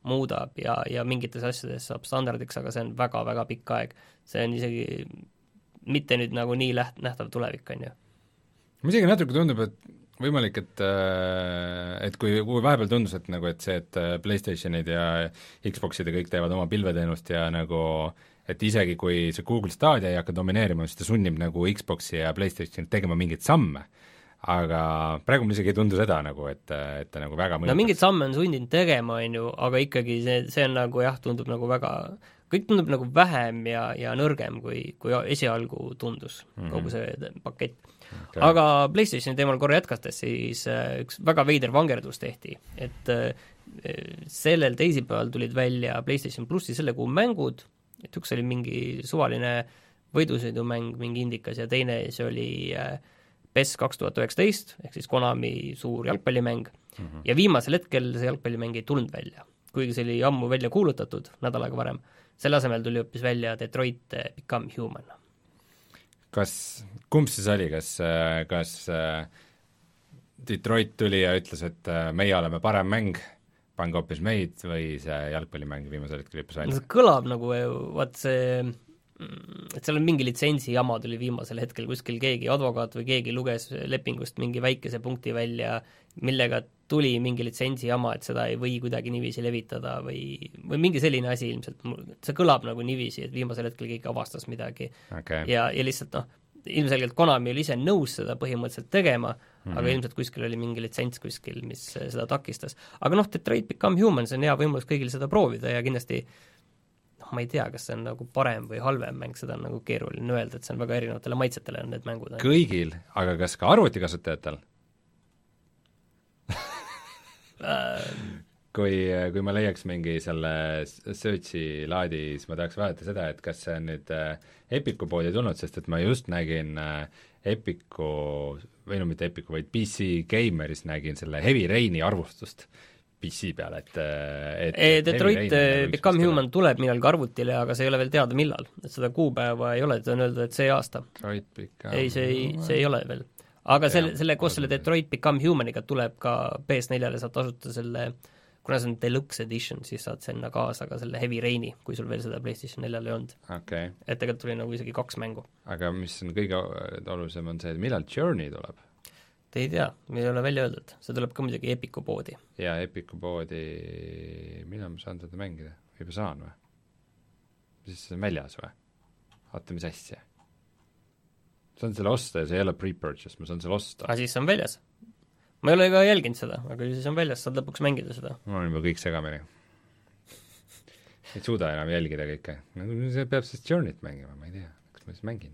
muudab ja, ja mingites asjades saab standardiks, aga see on väga-väga pikk aeg. See on isegi mitte nüüd nagu nii läht-, nähtav tulevik, on ju. Ma isegi natuke tundub, et võimalik, et et kui, kui vahepeal tundus, et nagu, et see, et PlayStationid ja Xboxid ja kõik teevad oma pilveteenust ja nagu et isegi kui see Google Stadia ei hakka domineerima, siis ta sunnib nagu Xboxi ja PlayStationit tegema mingeid samme, aga praegu mul isegi ei tundu seda nagu, et, et ta nagu väga mõjutas. No mingid samme on sundinud tegema, on ju, aga ikkagi see, see on nagu jah, tundub nagu väga, kõik tundub nagu vähem ja, ja nõrgem, kui, kui esialgu tundus mm -hmm. kogu see pakett. Okay. Aga PlayStationi teemal korra jätkates, siis üks väga veider vangerdus tehti, et sellel teisipäeval tulid välja PlayStation plussi selle kuu mängud, et üks oli mingi suvaline võidusõidumäng, mingi indikas, ja teine see oli P E S kaks tuhat üheksateist, ehk siis Konami suur jalgpallimäng mm, -hmm. ja viimasel hetkel see jalgpallimäng ei tulnud välja. Kuigi see oli ammu välja kuulutatud, nädal aega varem, selle asemel tuli hoopis välja Detroit Become Human. Kas, kumb siis oli, kas, kas Detroit tuli ja ütles, et meie oleme parem mäng, pange hoopis meid, või see jalgpallimäng viimasel hetkel hüppes välja? See kõlab nagu, vaat see, et seal on mingi litsentsi jama tuli viimasel hetkel, kuskil keegi advokaat või keegi luges lepingust mingi väikese punkti välja, millega tuli mingi litsentsi jama, et seda ei või kuidagi niiviisi levitada või, või mingi selline asi ilmselt, see kõlab nagu niiviisi, et viimasel hetkel keegi avastas midagi okay. ja, ja lihtsalt noh, ilmselgelt Konami oli ise nõus seda põhimõtteliselt tegema, mm -hmm. aga ilmselt kuskil oli mingi litsents kuskil, mis seda takistas. Aga noh, Detroit Become Human, see on hea võimalus kõigil seda proovida ja kindlasti noh, ma ei tea, kas see on nagu parem või halvem mäng, seda on nagu keeruline öelda, et see on väga erinevatele maitsetele on need mängud. Kõigil, aga kas ka arvutikasutajatel? kui, kui ma leiaks mingi selle searchi laadi, siis ma tahaks vaadata seda, et kas see on nüüd Epiku poodi tulnud, sest et ma just nägin Epiku, või no mitte Epiku, vaid P C Gameris nägin selle Heavy Raini arvustust P C peale, et, et e, Detroit Become Human tuleb millalgi arvutile, aga see ei ole veel teada millal, et seda kuupäeva ei ole, et on öeldud, et see aasta. ei, see ei, see ei ole veel. Aga selle, selle, koos selle Detroit Become Humaniga tuleb ka P S neljale saad tasuta selle, kuna see on Deluxe Edition, siis saad sinna kaasa ka selle Heavy Raini, kui sul veel seda PlayStation neljal ei olnud okay.. et tegelikult tuli nagu isegi kaks mängu. Aga mis on kõige olulisem, on see, et millal Journey tuleb? Te ei tea, ei ole välja öeldud, see tuleb ka muidugi Epiku poodi. jaa, Epiku poodi, millal ma saan seda mängida? Juba saan või? Siis see on väljas või? Vaata, mis asja. Saan selle osta ja see ei ole pre-purchase, ma saan selle osta. aga siis on väljas. Ma ei ole ka jälginud seda, aga siis on väljas, saad lõpuks mängida seda. Mul on juba kõik segamini. ei suuda enam jälgida kõike. see peab siis Journey't mängima, ma ei tea, kas ma siis mängin.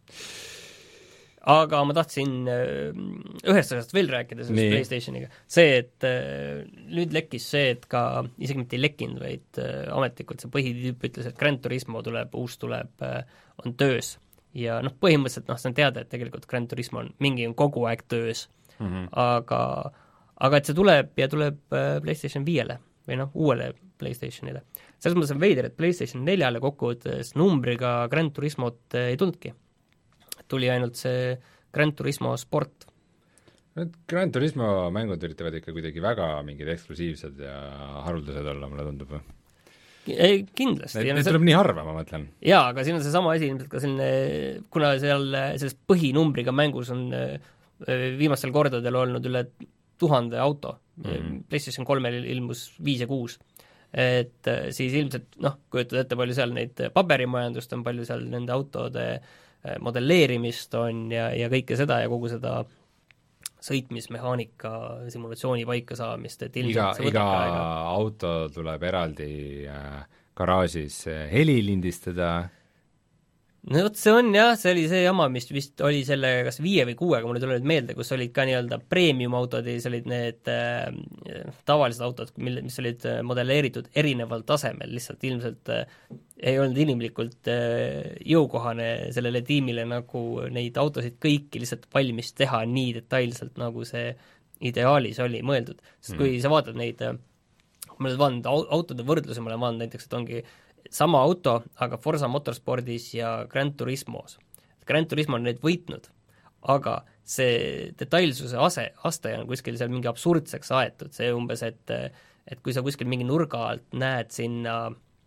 Aga ma tahtsin ühest asjast veel rääkida sellest Nii. PlayStationiga. See, et nüüd lekkis see, et ka, isegi mitte ei lekkinud, vaid ametlikult see põhitüüp ütles, et Gran Turismo tuleb, uus tuleb, on töös. Ja noh, põhimõtteliselt noh, see on teada, et tegelikult Gran Turismo on, mingi on kogu aeg töös, mm-hmm. aga, aga et see tuleb ja tuleb PlayStation viiele või noh, uuele PlayStationile. Selles mõttes on veider, et PlayStation neljale kokkuvõttes numbriga Gran Turismot ei tulnudki. Tuli ainult see Gran Turismo Sport. Gran Turismo mängud üritavad ikka kuidagi väga mingid eksklusiivsed ja haruldased olla, mulle tundub või? Ei, kindlasti. Need tuleb nii harva, ma mõtlen. Jaa, aga siin on see sama asi ilmselt ka selline, kuna seal selles põhinumbriga mängus on viimastel kordadel olnud üle tuhande auto, mm-hmm. PlayStation kolmel ilmus viis ja kuus, et siis ilmselt noh, kujutad ette, palju seal neid paberimajandust on, palju seal nende autode modelleerimist on ja, ja kõike seda ja kogu seda sõitmismehaanika simulatsiooni paika saamist, et ilmselt iga, iga auto tuleb eraldi äh, garaažis heli lindistada. No vot, see on jah, see oli see jama, mis vist oli selle kas viie või kuuega, mul ei tule nüüd meelde, kus olid ka nii-öelda premium autod ja siis olid need äh, tavalised autod, mille, mis olid modelleeritud erineval tasemel, lihtsalt ilmselt äh, ei olnud inimlikult äh, jõukohane sellele tiimile nagu neid autosid kõiki lihtsalt valmis teha nii detailselt, nagu see ideaalis oli mõeldud. Sest mm. kui sa vaatad neid, ma olen vaadanud autode võrdluse, ma olen vaadanud näiteks, et ongi sama auto, aga Forza Motorsportis ja Gran Turismos. Gran Turismo on neid võitnud, aga see detailsuse ase, aste on kuskil seal mingi absurdseks aetud, see umbes, et et kui sa kuskil mingi nurga alt näed sinna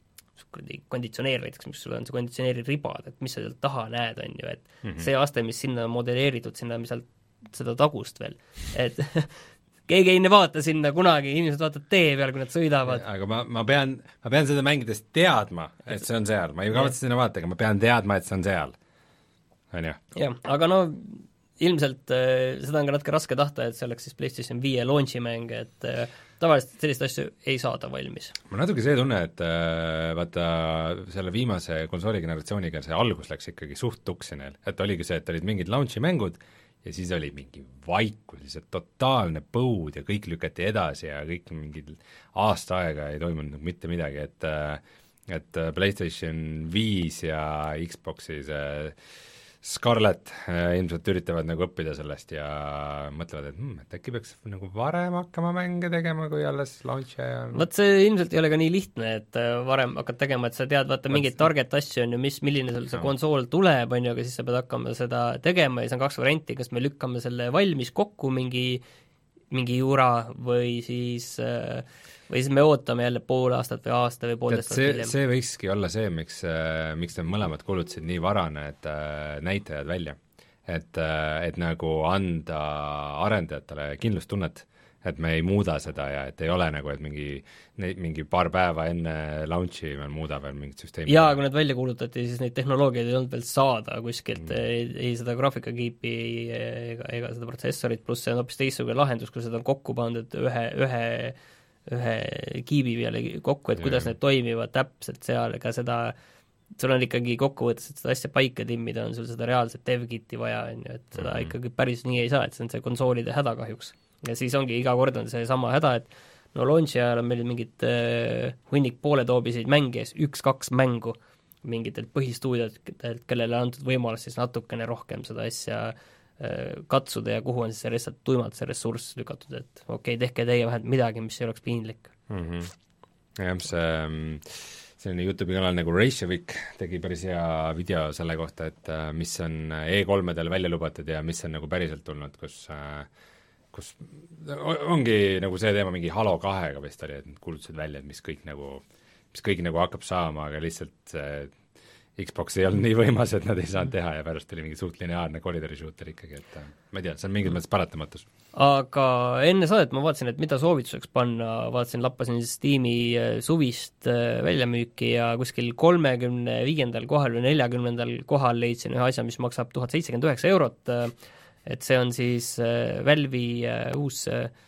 konditsioneer näiteks, mis sul on see konditsioneeri ribad, et mis sa sealt taha näed, on ju, et mm -hmm. see aste, mis sinna on modelleeritud, sinna, mis sealt seda tagust veel, et keegi ei vaata sinna kunagi, inimesed vaatavad tee peal, kui nad sõidavad. Aga ma, ma pean, ma pean seda mängides teadma, et see on seal, ma ei kavatse sinna vaata, aga ma pean teadma, et see on seal, on ju? jah, aga no ilmselt äh, seda on ka natuke raske tahta, et see oleks siis PlayStation viie launchi mäng, et äh, tavaliselt sellist asju ei saada valmis. mul natuke see tunne, et äh, vaata selle viimase konsooligeneratsiooniga see algus läks ikkagi suht tuksi neil, et oligi see, et olid mingid launchi mängud ja siis oli mingi vaikus, lihtsalt totaalne põud ja kõik lükati edasi ja kõik mingid aasta aega ei toimunud mitte midagi, et et PlayStation viis ja Xboxi see Scarlett äh, ilmselt üritavad nagu õppida sellest ja mõtlevad, et, hmm, et äkki peaks nagu varem hakkama mänge tegema, kui alles launch ajal. Vot see ilmselt ei ole ka nii lihtne, et varem hakkad tegema, et sa tead, vaata mingeid target asju on ju, mis, milline sul see no. konsool tuleb, on ju, aga siis sa pead hakkama seda tegema ja siis on kaks varianti, kas me lükkame selle valmis kokku mingi, mingi jura või siis äh, või siis me ootame jälle pool aastat või aasta või poolteist aastat hiljem. See võikski olla see, miks, äh, miks need mõlemad kulutasid nii varane, et äh, näitajad välja. Et, äh, et nagu anda arendajatele kindlustunnet, et me ei muuda seda ja et ei ole nagu, et mingi, mingi paar päeva enne launchi veel muuda veel mingit süsteemi. Jaa, kui need välja kuulutati, siis neid tehnoloogiaid ei olnud veel saada kuskilt mm., ei, ei seda graafikakiipi ega, ega seda protsessorit, pluss see on hoopis teistsugune lahendus, kui seda on kokku pandud ühe, ühe ühe kiibi peale kokku, et kuidas ja. Need toimivad täpselt seal, ega seda, sul on ikkagi kokkuvõttes, et seda asja paika timmida, on sul seda reaalset dev-kiti vaja, on ju, et seda mm -hmm. ikkagi päris nii ei saa, et see on see konsoolide häda kahjuks. Ja siis ongi iga kord on see sama häda, et no launchi ajal on meil mingid äh, hunnik pooletoobiseid mängies, üks-kaks mängu mingitelt põhistuudiotelt, kellele on antud võimalus siis natukene rohkem seda asja katsuda ja kuhu on siis lihtsalt tuimalt see ressurss lükatud, et okei okay,, tehke teie vähemalt midagi, mis ei oleks piinlik mm. -hmm. jah, see selline YouTube'i kanal nagu Reisjavik tegi päris hea video selle kohta, et mis on E kolmedel välja lubatud ja mis on nagu päriselt tulnud, kus kus ongi nagu see teema mingi Halo kahega vist oli, et nad kuulutasid välja, et mis kõik nagu, mis kõik nagu hakkab saama, aga lihtsalt see Xbox ei olnud nii võimas, et nad ei saanud teha ja pärast oli mingi suht lineaarne koridori shooter ikkagi, et ma ei tea, see on mingis mõttes paratamatus. Aga enne saadet ma vaatasin, et mida soovituseks panna, vaatasin, lappasin Steam'i suvist väljamüüki ja kuskil kolmekümne viiendal kohal või neljakümnendal kohal leidsin ühe asja, mis maksab tuhat seitsekümmend üheksa eurot, et see on siis Valve'i uus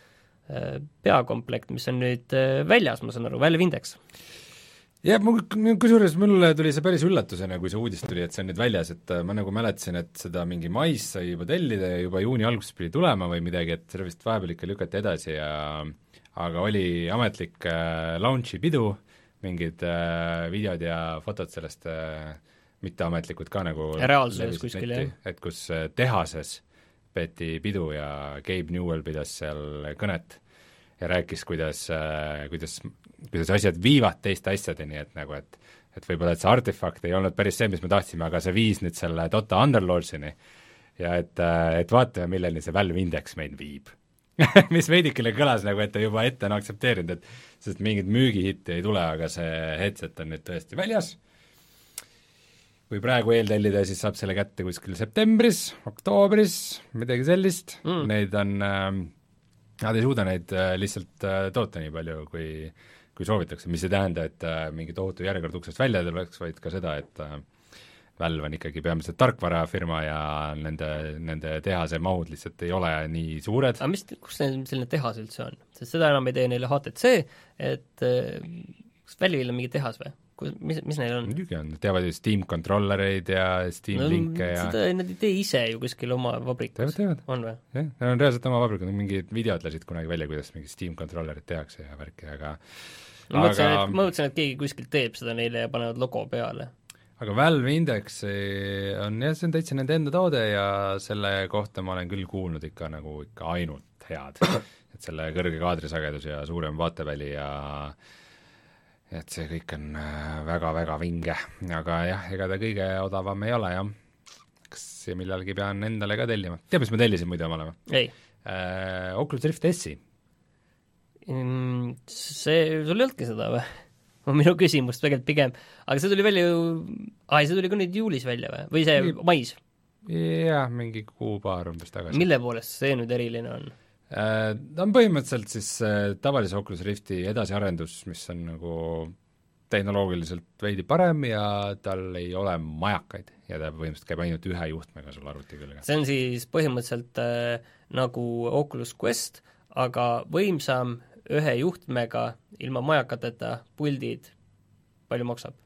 peakomplekt, mis on nüüd väljas, ma saan aru, Valve Index. jah, mul, kusjuures mulle tuli see päris üllatusena, kui see uudis tuli, et see on nüüd väljas, et ma nagu mäletasin, et seda mingi mais sai juba tellida ja juba juuni alguses pidi tulema või midagi, et selle vist vahepeal ikka lükati edasi ja aga oli ametlik äh, launchi pidu, mingid äh, videod ja fotod sellest äh, mitteametlikud ka nagu reaalsuses kuskil, jah. et kus äh, tehases peeti pidu ja Gabe Newell pidas seal kõnet ja rääkis, kuidas äh,, kuidas kuidas asjad viivad teiste asjadeni, et nagu, et et võib-olla, et see artefakt ei olnud päris see, mis me tahtsime, aga see viis nüüd selle Dota Underlordsini ja et, et vaatame, milleni see Valve Index meid viib mis veidikene kõlas nagu, et ta juba ette on aktsepteerinud, et sest mingit müügihitti ei tule, aga see headset on nüüd tõesti väljas. Kui praegu eeltellida, siis saab selle kätte kuskil septembris, oktoobris, midagi sellist mm., neid on äh, nad ei suuda neid äh, lihtsalt äh, toota nii palju, kui kui soovitakse, mis ei tähenda, et äh, mingi tohutu järjekord uksest välja tuleks, vaid ka seda, et äh, Valve on ikkagi peamiselt tarkvarafirma ja nende, nende tehase mahud lihtsalt ei ole nii suured. aga mis, kus neil selline tehas üldse on? Sest seda enam ei tee neile H T C, et äh, kas Valve'il on mingi tehas või? Mis, mis neil on? Muidugi on, teavad ju Steam controllereid ja Steam no, linke ja seda nad ei tee ise ju kuskil oma vabrikus. teevad, teevad. On või? jah, neil on reaalselt oma vabrikud, mingid videod lasid kunagi välja, kuidas mingi Steam controllerid tehakse ja värki, aga ma mõtlesin, aga... et, ma mõtlesin, et keegi kuskilt teeb seda neile ja panevad logo peale. Aga Valve Index on jah, see on täitsa nende enda toode ja selle kohta ma olen küll kuulnud ikka nagu ikka ainult head. et selle kõrge kaadrisagedus ja suurem vaateväli ja et see kõik on väga-väga vinge, aga jah, ega ta kõige odavam ei ole, jah. Kas millalgi pean endale ka tellima? Tead, mis ma tellisin muidu omale või? Ei. Äh, Oculus Rift S-i. Mm, see, sul ei olnudki seda või? On minu küsimus tegelikult pigem, aga see tuli välja ju, aa, see tuli ka nüüd juulis välja või? Või see Nii, mais? Jah, mingi kuu-paar umbes tagasi. Mille poolest see nüüd eriline on? Ta on põhimõtteliselt siis tavalise Oculus Rifti edasiarendus, mis on nagu tehnoloogiliselt veidi parem ja tal ei ole majakaid ja ta põhimõtteliselt käib ainult ühe juhtmega sul arvuti külge. See on siis põhimõtteliselt äh, nagu Oculus Quest, aga võimsam ühe juhtmega ilma majakateta puldid palju maksab?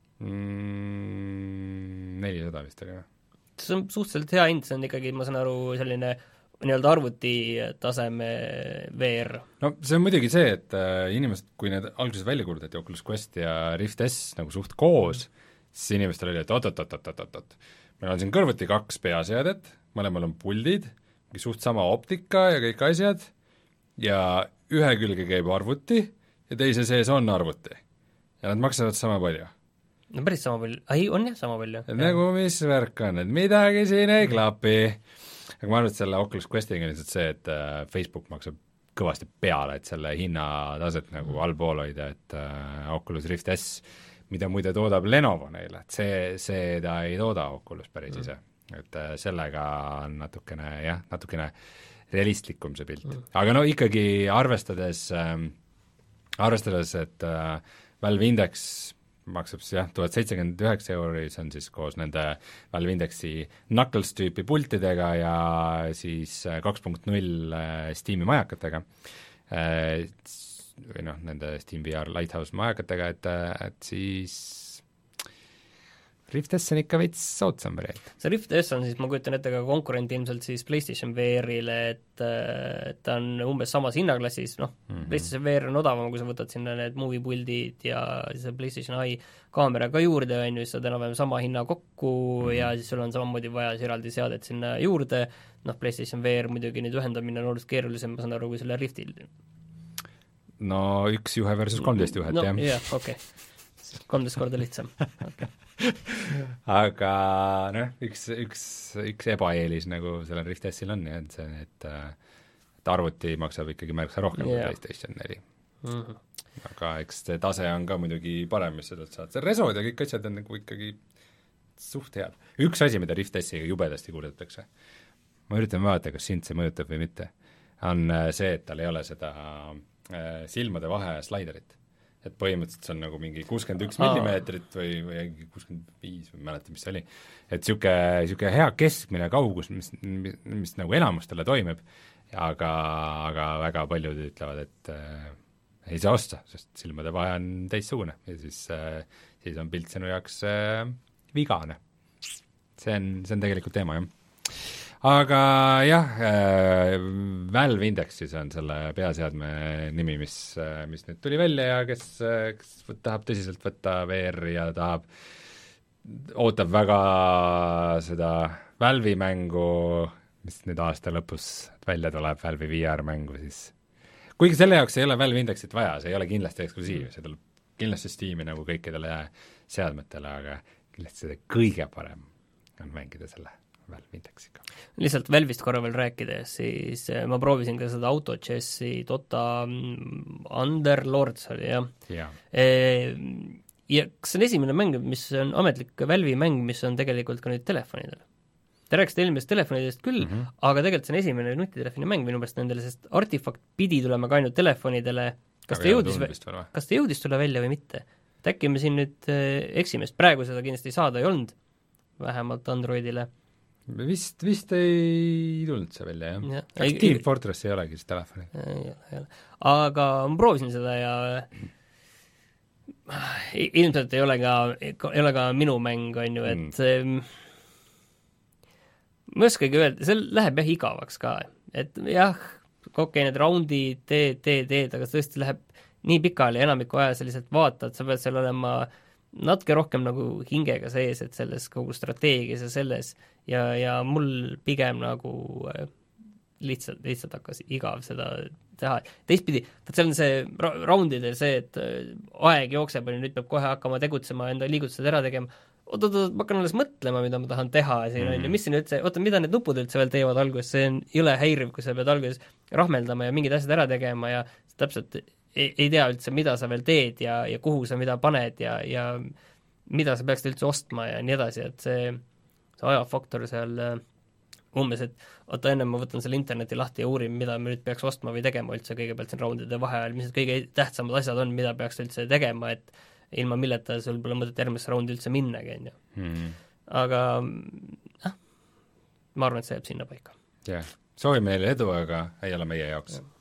Mm, nelisada vist oli, jah. See on suhteliselt hea hind, see on ikkagi, ma saan aru, selline nii-öelda arvuti taseme V R. No see on muidugi see, et äh, inimesed, kui need alguses välja kuulutati, Oculus Quest ja Rift S nagu suht koos, siis inimestel oli, et oot-oot-oot-oot-oot-oot. meil on siin kõrvuti kaks peaseadet, mõlemal on puldid, suht sama optika ja kõik asjad, ja ühe külge käib arvuti ja teise sees on arvuti. Ja nad maksavad sama palju. No päris sama palju, ei, on jah sama palju. Nagu mis värk on, et midagi siin ei klapi. Aga ma arvan, et selle Oculus Questiga on lihtsalt see, et uh, Facebook maksab kõvasti peale, et selle hinnataset nagu allpool hoida, et uh, Oculus Rift S, mida muide toodab Lenovo neile, et see, see ta ei tooda Oculus päris mm. ise. Et uh, sellega on natukene, jah, natukene realistlikum see pilt. Mm. Aga no ikkagi arvestades, ähm, arvestades, et äh, Valve Index maksab siis jah, tuhat seitsekümmend üheksa euri, see on siis koos nende Valve Indexi Knuckles tüüpi pultidega ja siis kaks punkt null Steam'i majakatega, või noh, nende Steam V R Lighthouse majakatega, et, et siis Rift S on ikka veits soodsam variant. See Rift S on siis, ma kujutan ette ka konkurent ilmselt siis PlayStation V R-ile, et, et ta on umbes samas hinnaklassis, noh mm -hmm. PlayStation V R on odavam, kui sa võtad sinna need movie-puldid ja siis PlayStation Eye kaamera ka juurde, on ju, siis saad enam-vähem sama hinna kokku mm -hmm. ja siis sul on samamoodi vaja siis eraldi seadet sinna juurde, noh PlayStation V R muidugi nüüd ühendamine on oluliselt keerulisem, ma saan aru, kui selle Riftil. No üks juhe versus kolmteist juhet, no, jah. jah, okei okay. kolmteist korda lihtsam, okei okay. aga noh, üks, üks, üks ebaeelis nagu sellel Rift S-il on, et see, et, et arvuti maksab ikkagi märksa rohkem yeah. kui PlayStation neli mm. -hmm. aga eks see tase on ka muidugi parem, mis seda saad. See resod ja kõik asjad on nagu ikkagi suht head. Üks asi, mida Rift S-iga jubedasti kuuletatakse, ma üritan vaadata, kas sind see mõjutab või mitte, on see, et tal ei ole seda äh, silmade vahe slaiderit. Et põhimõtteliselt see on nagu mingi kuuskümmend üks millimeetrit või, või kuuskümmend viis või mäleta, mis see oli. Et siuke, siuke hea keskmine kaugus, mis, mis, mis nagu enamustele toimib, aga, aga väga paljud ütlevad, et äh, ei saa osta, sest silmade vahe on teistsugune ja siis, äh, siis on pilt sinu jaoks äh, vigane. See on, see on tegelikult teema, jah. Aga jah, Valve Index siis on selle peaseadme nimi, mis, mis nüüd tuli välja ja kes, kes tahab tõsiselt võtta V R-i ja tahab, ootab väga seda Valve'i mängu, mis nüüd aasta lõpus välja tuleb, Valve'i V R-mängu siis. Kuigi selle jaoks ei ole Valve Indexit vaja, see ei ole kindlasti eksklusiiv, see tuleb kindlasti Steam'i nagu kõikidele seadmetele, aga kindlasti seda kõige parem on mängida selle Valve Indexiga. Lihtsalt Valve'ist korra veel rääkides, siis ma proovisin ka seda AutoChessi Dota Underlords oli, jah ja. E, ja kas see on esimene mäng, mis on ametlik Valve'i mäng, mis on tegelikult ka nüüd telefonidel? Te rääkisite eelmist telefonidest küll, mm -hmm. aga tegelikult see on esimene nutitelefoni mäng minu pärast nendele, sest Artifact pidi tulema ka ainult telefonidele. Kas ta jõudis, kas ta jõudis tulla välja või mitte? Et äkki me siin nüüd eksimest, praegu seda kindlasti saada ei olnud, vähemalt Androidile. Vist, vist ei tulnud see välja, jah ja,. Kas Team Fortress ei olegi siis telefoni? Ei ole, ei ole. Aga ma proovisin seda ja ilmselt ei ole ka, ei ole ka minu mäng, on ju, et mm. ma ei oskagi öelda, see läheb jah igavaks ka, et jah, okei, need raundid, teed, teed, teed, aga tõesti läheb nii pikali, enamiku aja sa lihtsalt vaatad, sa pead seal olema natuke rohkem nagu hingega sees, et selles kogu strateegias ja selles ja, ja mul pigem nagu lihtsalt, lihtsalt hakkas igav seda teha. Teistpidi, seal on see ra- raundidel see, et aeg jookseb ja nüüd peab kohe hakkama tegutsema, enda liigutused ära tegema, oot-oot-oot, ma hakkan alles mõtlema, mida ma tahan teha siin on mm. ja mis siin üldse, oota, mida need nupud üldse veel teevad alguses, see on jõle häiriv, kui sa pead alguses rahmeldama ja mingid asjad ära tegema ja täpselt ei, ei tea üldse, mida sa veel teed ja, ja kuhu sa mida paned ja, ja mida sa peaksid üldse ostma ja nii edasi, et see, see ajafaktor seal umbes, et oota, enne ma võtan selle interneti lahti ja uurin, mida me nüüd peaks ostma või tegema üldse kõigepealt siin raundide vaheajal, mis need kõige tähtsamad asjad on, mida peaks üldse tegema, et ilma milleta sul pole mõtet järgmisse raundi üldse minnagi, on ju. Hmm. Aga äh, ma arvan, et see jääb sinna paika. jah, soovi meile edu, aga ei ole meie jaoks ja.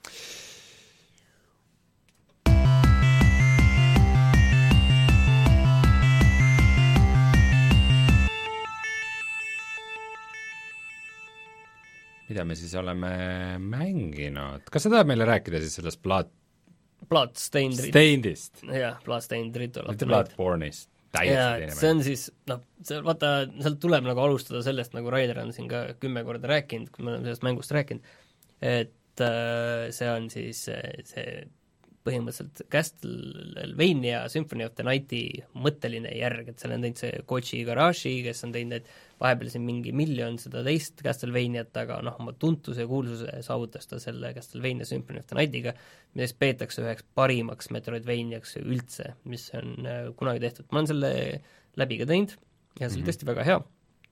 Mida me siis oleme mänginud? Kas sa tahad meile rääkida siis sellest Blood... Bloodstained Stainedist? jah, Bloodstained Ritual. mitte Bloodborne'ist. Ja, see on siis, noh, see, vaata, sealt tuleb nagu alustada sellest, nagu Raider on siin ka kümme korda rääkinud, kui me oleme sellest mängust rääkinud, et äh, see on siis see põhimõtteliselt Castlevania Symphony of the Nighti mõtteline järg, et seal on teinud see Koji Igarashi, kes on teinud need vahepeal siin mingi miljon seda teist Castlevaniat, aga noh, oma tuntuse ja kuulsuse saavutas ta selle Castlevania Symphony of the Nightiga, millest peetakse üheks parimaks Metroidvaniaks üldse, mis on äh, kunagi tehtud. Ma olen selle läbi ka teinud ja see oli tõesti väga hea.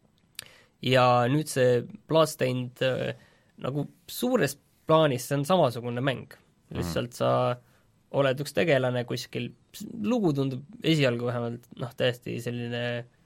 Ja nüüd see Bloodstained äh, nagu suures plaanis see on samasugune mäng. Lihtsalt sa oled üks tegelane kuskil, lugu tundub esialgu vähemalt noh, täiesti selline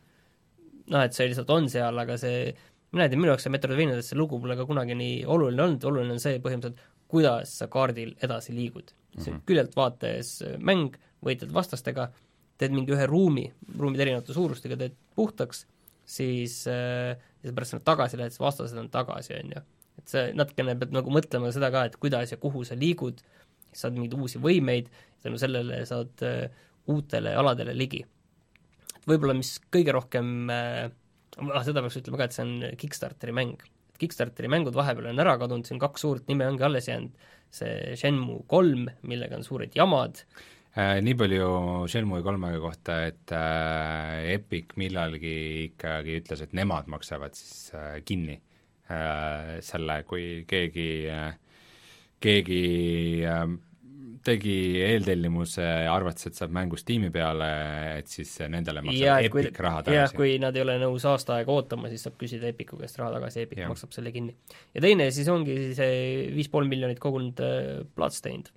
noh, et see lihtsalt on seal, aga see, mina ei tea, minu jaoks see Metroidvaniades see lugu pole ka kunagi nii oluline olnud, oluline on see põhimõtteliselt, kuidas sa kaardil edasi liigud. See mm-hmm. küljelt vaates mäng, võitled vastastega, teed mingi ühe ruumi, ruumid erinevate suurustega teed puhtaks, siis äh, ja pärast sa tagasi lähed, vastased on tagasi, on ju. Et see natukene pead nagu mõtlema seda ka, et kuidas ja kuhu sa liigud, saad mingeid uusi võimeid, tänu sellele saad äh, uutele aladele ligi. Võib-olla mis kõige rohkem äh, ah, seda peaks ütlema ka, et see on Kickstarteri mäng. Kickstarteri mängud vahepeal on ära kadunud, siin kaks suurt nime ongi alles jäänud, see Shenmue kolm, millega on suured jamad. Äh, nii palju Shenmue kolmega kohta, et äh, Epic millalgi ikkagi ütles, et nemad maksavad siis äh, kinni äh, selle, kui keegi äh, keegi äh, tegi eeltellimuse, arvates, et saab mängus tiimi peale, et siis nendele maksab ja, Epic kui, raha tagasi. Jah, kui nad ei ole nõus aasta aega ootama, siis saab küsida Epicu käest raha tagasi, Epic ja. maksab selle kinni. Ja teine siis ongi see viis pool miljonit kogunud äh, Bloodstained.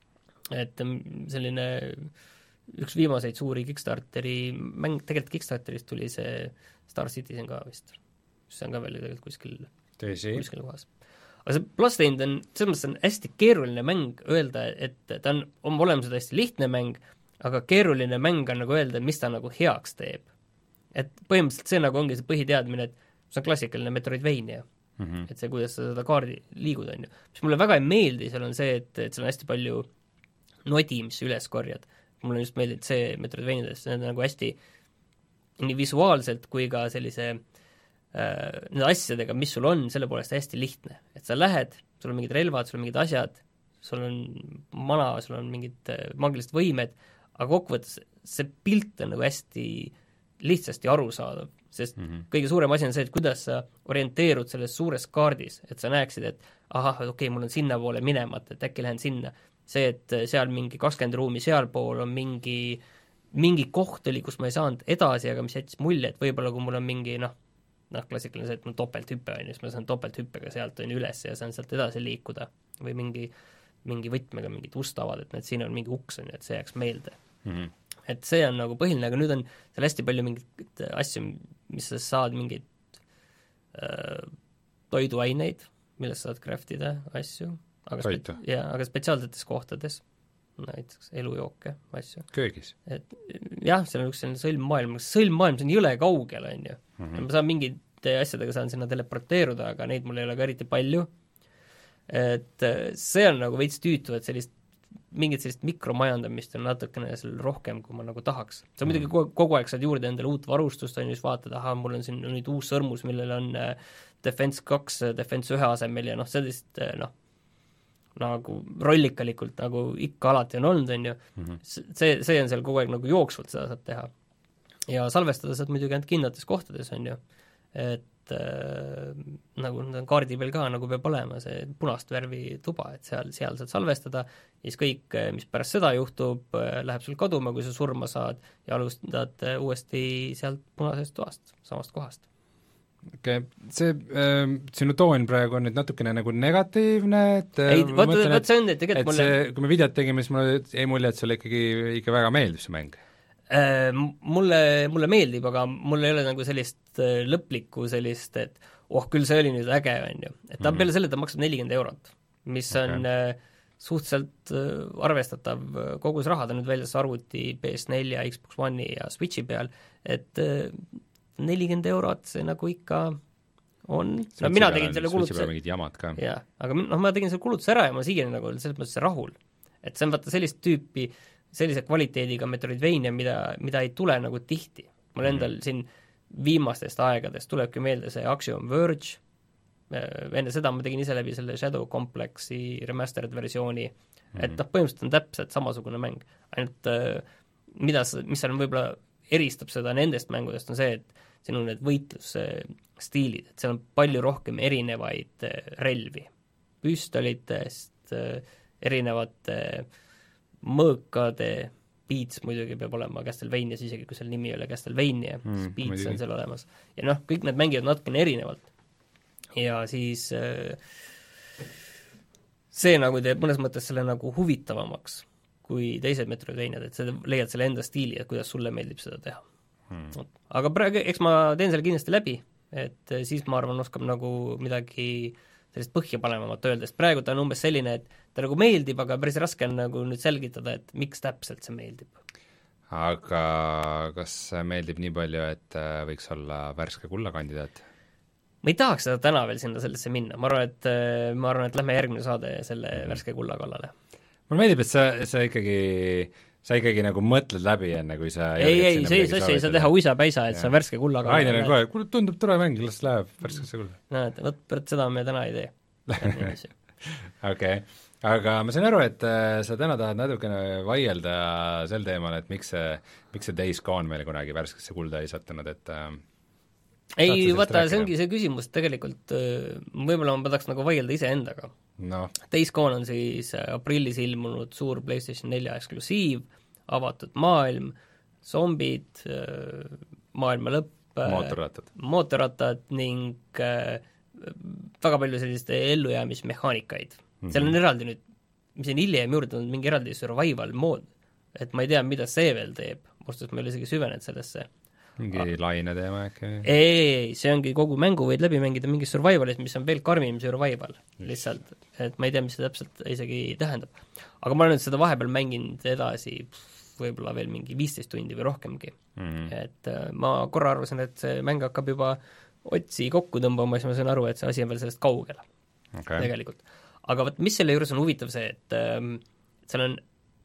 Et selline üks viimaseid suuri Kickstarteri mäng, tegelikult Kickstarterist tuli see Star Citizen ka vist. See on ka veel tegelikult kuskil, kuskil kohas. Aga see Bloodstained on, selles mõttes on hästi keeruline mäng öelda, et ta on oma olemused hästi lihtne mäng, aga keeruline mäng on nagu öelda, mis ta nagu heaks teeb. Et põhimõtteliselt see nagu ongi see põhiteadmine, et see on klassikaline Metroidvania. Mm-hmm. Et see, kuidas sa seda kaardi liigud, on ju. Mis mulle väga ei meeldi, seal on see, et, et seal on hästi palju nodi, mis üles korjad. Mulle just meeldib see Metroidvaniades, see on nagu hästi nii visuaalselt kui ka sellise nende asjadega, mis sul on, selle poolest hästi lihtne. Et sa lähed, sul on mingid relvad, sul on mingid asjad, sul on mana, sul on mingid magilised võimed, aga kokkuvõttes see pilt on nagu hästi lihtsasti arusaadav, sest mm-hmm. kõige suurem asi on see, et kuidas sa orienteerud selles suures kaardis, et sa näeksid, et ahah, okei okay,, mul on sinna poole minemata, et äkki lähen sinna. See, et seal mingi kakskümmend ruumi seal pool on mingi, mingi koht oli, kus ma ei saanud edasi, aga mis jättis mulje, et võib-olla kui mul on mingi, noh, noh, klassikaline see, et mul topelthüppe on, siis ma saan topelthüppega sealt on üles ja saan sealt edasi liikuda või mingi, mingi võtmega mingid ustavad, et need siin on mingi uks on ja et see jääks meelde. Mm-hmm. Et see on nagu põhiline, aga nüüd on seal hästi palju mingeid asju, mis sa saad mingeid äh, toiduaineid, millest saad craftida asju, aga, spe- ja, aga spetsiaalsetes kohtades, näiteks elujooke, asju. Köögis? Et jah, seal on üks selline sõlmmaailm, sõlmmaailm, see on jõle kaugel, on ju. Mm-hmm. Ma saan mingite asjadega saan sinna teleporteeruda, aga neid mul ei ole ka eriti palju. Et see on nagu veits tüütu, et sellist, mingit sellist mikromajandamist on natukene seal rohkem, kui ma nagu tahaks. Sa muidugi kogu, kogu aeg saad juurde endale uut varustust, on just vaatad, aha, mul on siin nüüd uus sõrmus, millel on Defense kaks, Defense ühe asemel ja noh, sellist noh, nagu rollikalikult, nagu ikka alati on olnud, on ju. Mm-hmm. See, see on seal kogu aeg nagu jooksvalt, seda saab teha. Ja salvestada saad muidugi ainult kinnates kohtades, on ju. Et äh, nagu nad on kaardi peal ka, nagu peab olema see punast värvi tuba, et seal, seal saad salvestada ja siis kõik, mis pärast seda juhtub, läheb sul kaduma, kui sa surma saad ja alustad uuesti sealt punasest toast, samast kohast. okei okay., see äh, sinu toon praegu on nüüd natukene nagu negatiivne, et ei, vaata, vaata see on, et tegelikult mulle see, kui me videot tegime, siis mulle jäi mulje, et sulle ikkagi ikka väga meeldib see mäng. Mulle, mulle meeldib, aga mul ei ole nagu sellist lõplikku sellist, et oh, küll see oli nüüd äge, on ju. Et ta mm-hmm. peale selle, ta maksab nelikümmend eurot, mis okay. on suhteliselt arvestatav kogus raha, ta nüüd väljas arvuti P S neli ja Xbox One'i ja Switchi peal, et nelikümmend eurot see nagu ikka on, no mina tegin selle kulutuse, jah, aga noh, ma tegin selle kulutuse ära ja ma siiani nagu selles mõttes rahul. Et see on vaata sellist tüüpi sellise kvaliteediga Metroidvania, mida, mida ei tule nagu tihti. Mul endal mm. siin viimastest aegadest tulebki meelde see Axiom Verge, enne seda ma tegin ise läbi selle Shadow Complexi remastered versiooni, mm. et noh, põhimõtteliselt on täpselt samasugune mäng, ainult mida, mis seal võib-olla eristab seda nendest mängudest, on see, et siin on need võitlusstiilid, et seal on palju rohkem erinevaid relvi, püstolitest, erinevate mõõkade, Beats muidugi peab olema Castlevanias, isegi kui seal nimi ei ole Castlevania, mm, Beats muidugi. On seal olemas. Ja noh, kõik need mängivad natukene erinevalt. Ja siis see nagu teeb mõnes mõttes selle nagu huvitavamaks kui teised Metroidvaniad, et sa leiad selle enda stiili, et kuidas sulle meeldib seda teha. Mm. Aga praegu, eks ma teen selle kindlasti läbi, et siis ma arvan, oskab nagu midagi sellist põhja panevamat öelda, sest praegu ta on umbes selline, et ta nagu meeldib, aga päris raske on nagu nüüd selgitada, et miks täpselt see meeldib. Aga kas meeldib nii palju, et võiks olla värske kulla kandidaat? Ma ei tahaks seda täna veel sinna sellesse minna, ma arvan, et, ma arvan, et lähme järgmine saade selle mm-hmm. värske kulla kallale. Mulle meeldib, et sa, sa ikkagi sa ikkagi nagu mõtled läbi enne, kui sa ei, ei, see ei saa, ei saa teha uisa-päisa, et ja. Sa värske kulla kallale Ainer on kohe, kuule, tundub tore mäng, las läheb värskesse kulla. No, et võt, võt seda me täna ei tee. okei, aga ma sain aru, et sa täna tahad natukene vaielda sel teemal, et miks see, miks see Days Gone meil kunagi värskesse kulda ei sattunud, et ei, vaata, see ongi see küsimus tegelikult, võib-olla ma tahaks nagu vaielda iseendaga. No. Days Gone on siis aprillis ilmunud suur PlayStation neli eksklusiiv, avatud maailm, zombid, maailma lõpp, mootorrattad, mootorrattad ning väga palju sellist ellujäämismehaanikaid. Mm-hmm. seal on eraldi nüüd, mis on hiljem juurde on mingi eraldi survival mood, et ma ei tea, mida see veel teeb, mõistus ma ei ole isegi süvenenud sellesse. Mingi ah. laine teema äkki? Ei, ei, see ongi kogu mängu võid läbi mängida mingis survivalis, mis on veel karmim survival, lihtsalt, et ma ei tea, mis see täpselt isegi tähendab. Aga ma olen nüüd seda vahepeal mänginud edasi võib-olla veel mingi viisteist tundi või rohkemgi. Mm-hmm. Et äh, ma korra arvasin, et see mäng hakkab juba otsi kokku tõmbama, siis ma sain aru, et see asi on veel sellest kaugel okay. tegelikult. Aga võt, mis selle juures on huvitav see, et ähm, seal on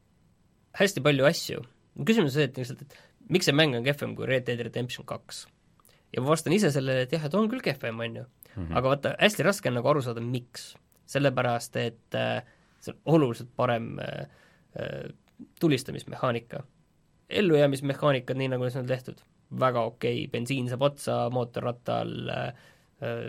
hästi palju asju. Küsimus on see, et, lihtsalt, et miks see mäng on kehvem kui Red Dead Redemption kaks? Ja ma vastan ise sellele, et jah, et on küll kehvem, on ju. Mm-hmm. Aga vaata, hästi raske on nagu aru saada, miks. Sellepärast, et äh, see on oluliselt parem äh, äh, tulistamismehaanika. Ellujäämismehaanikad, nii nagu see on tehtud, väga okei, okay. Bensiin saab otsa mootorrattal, äh,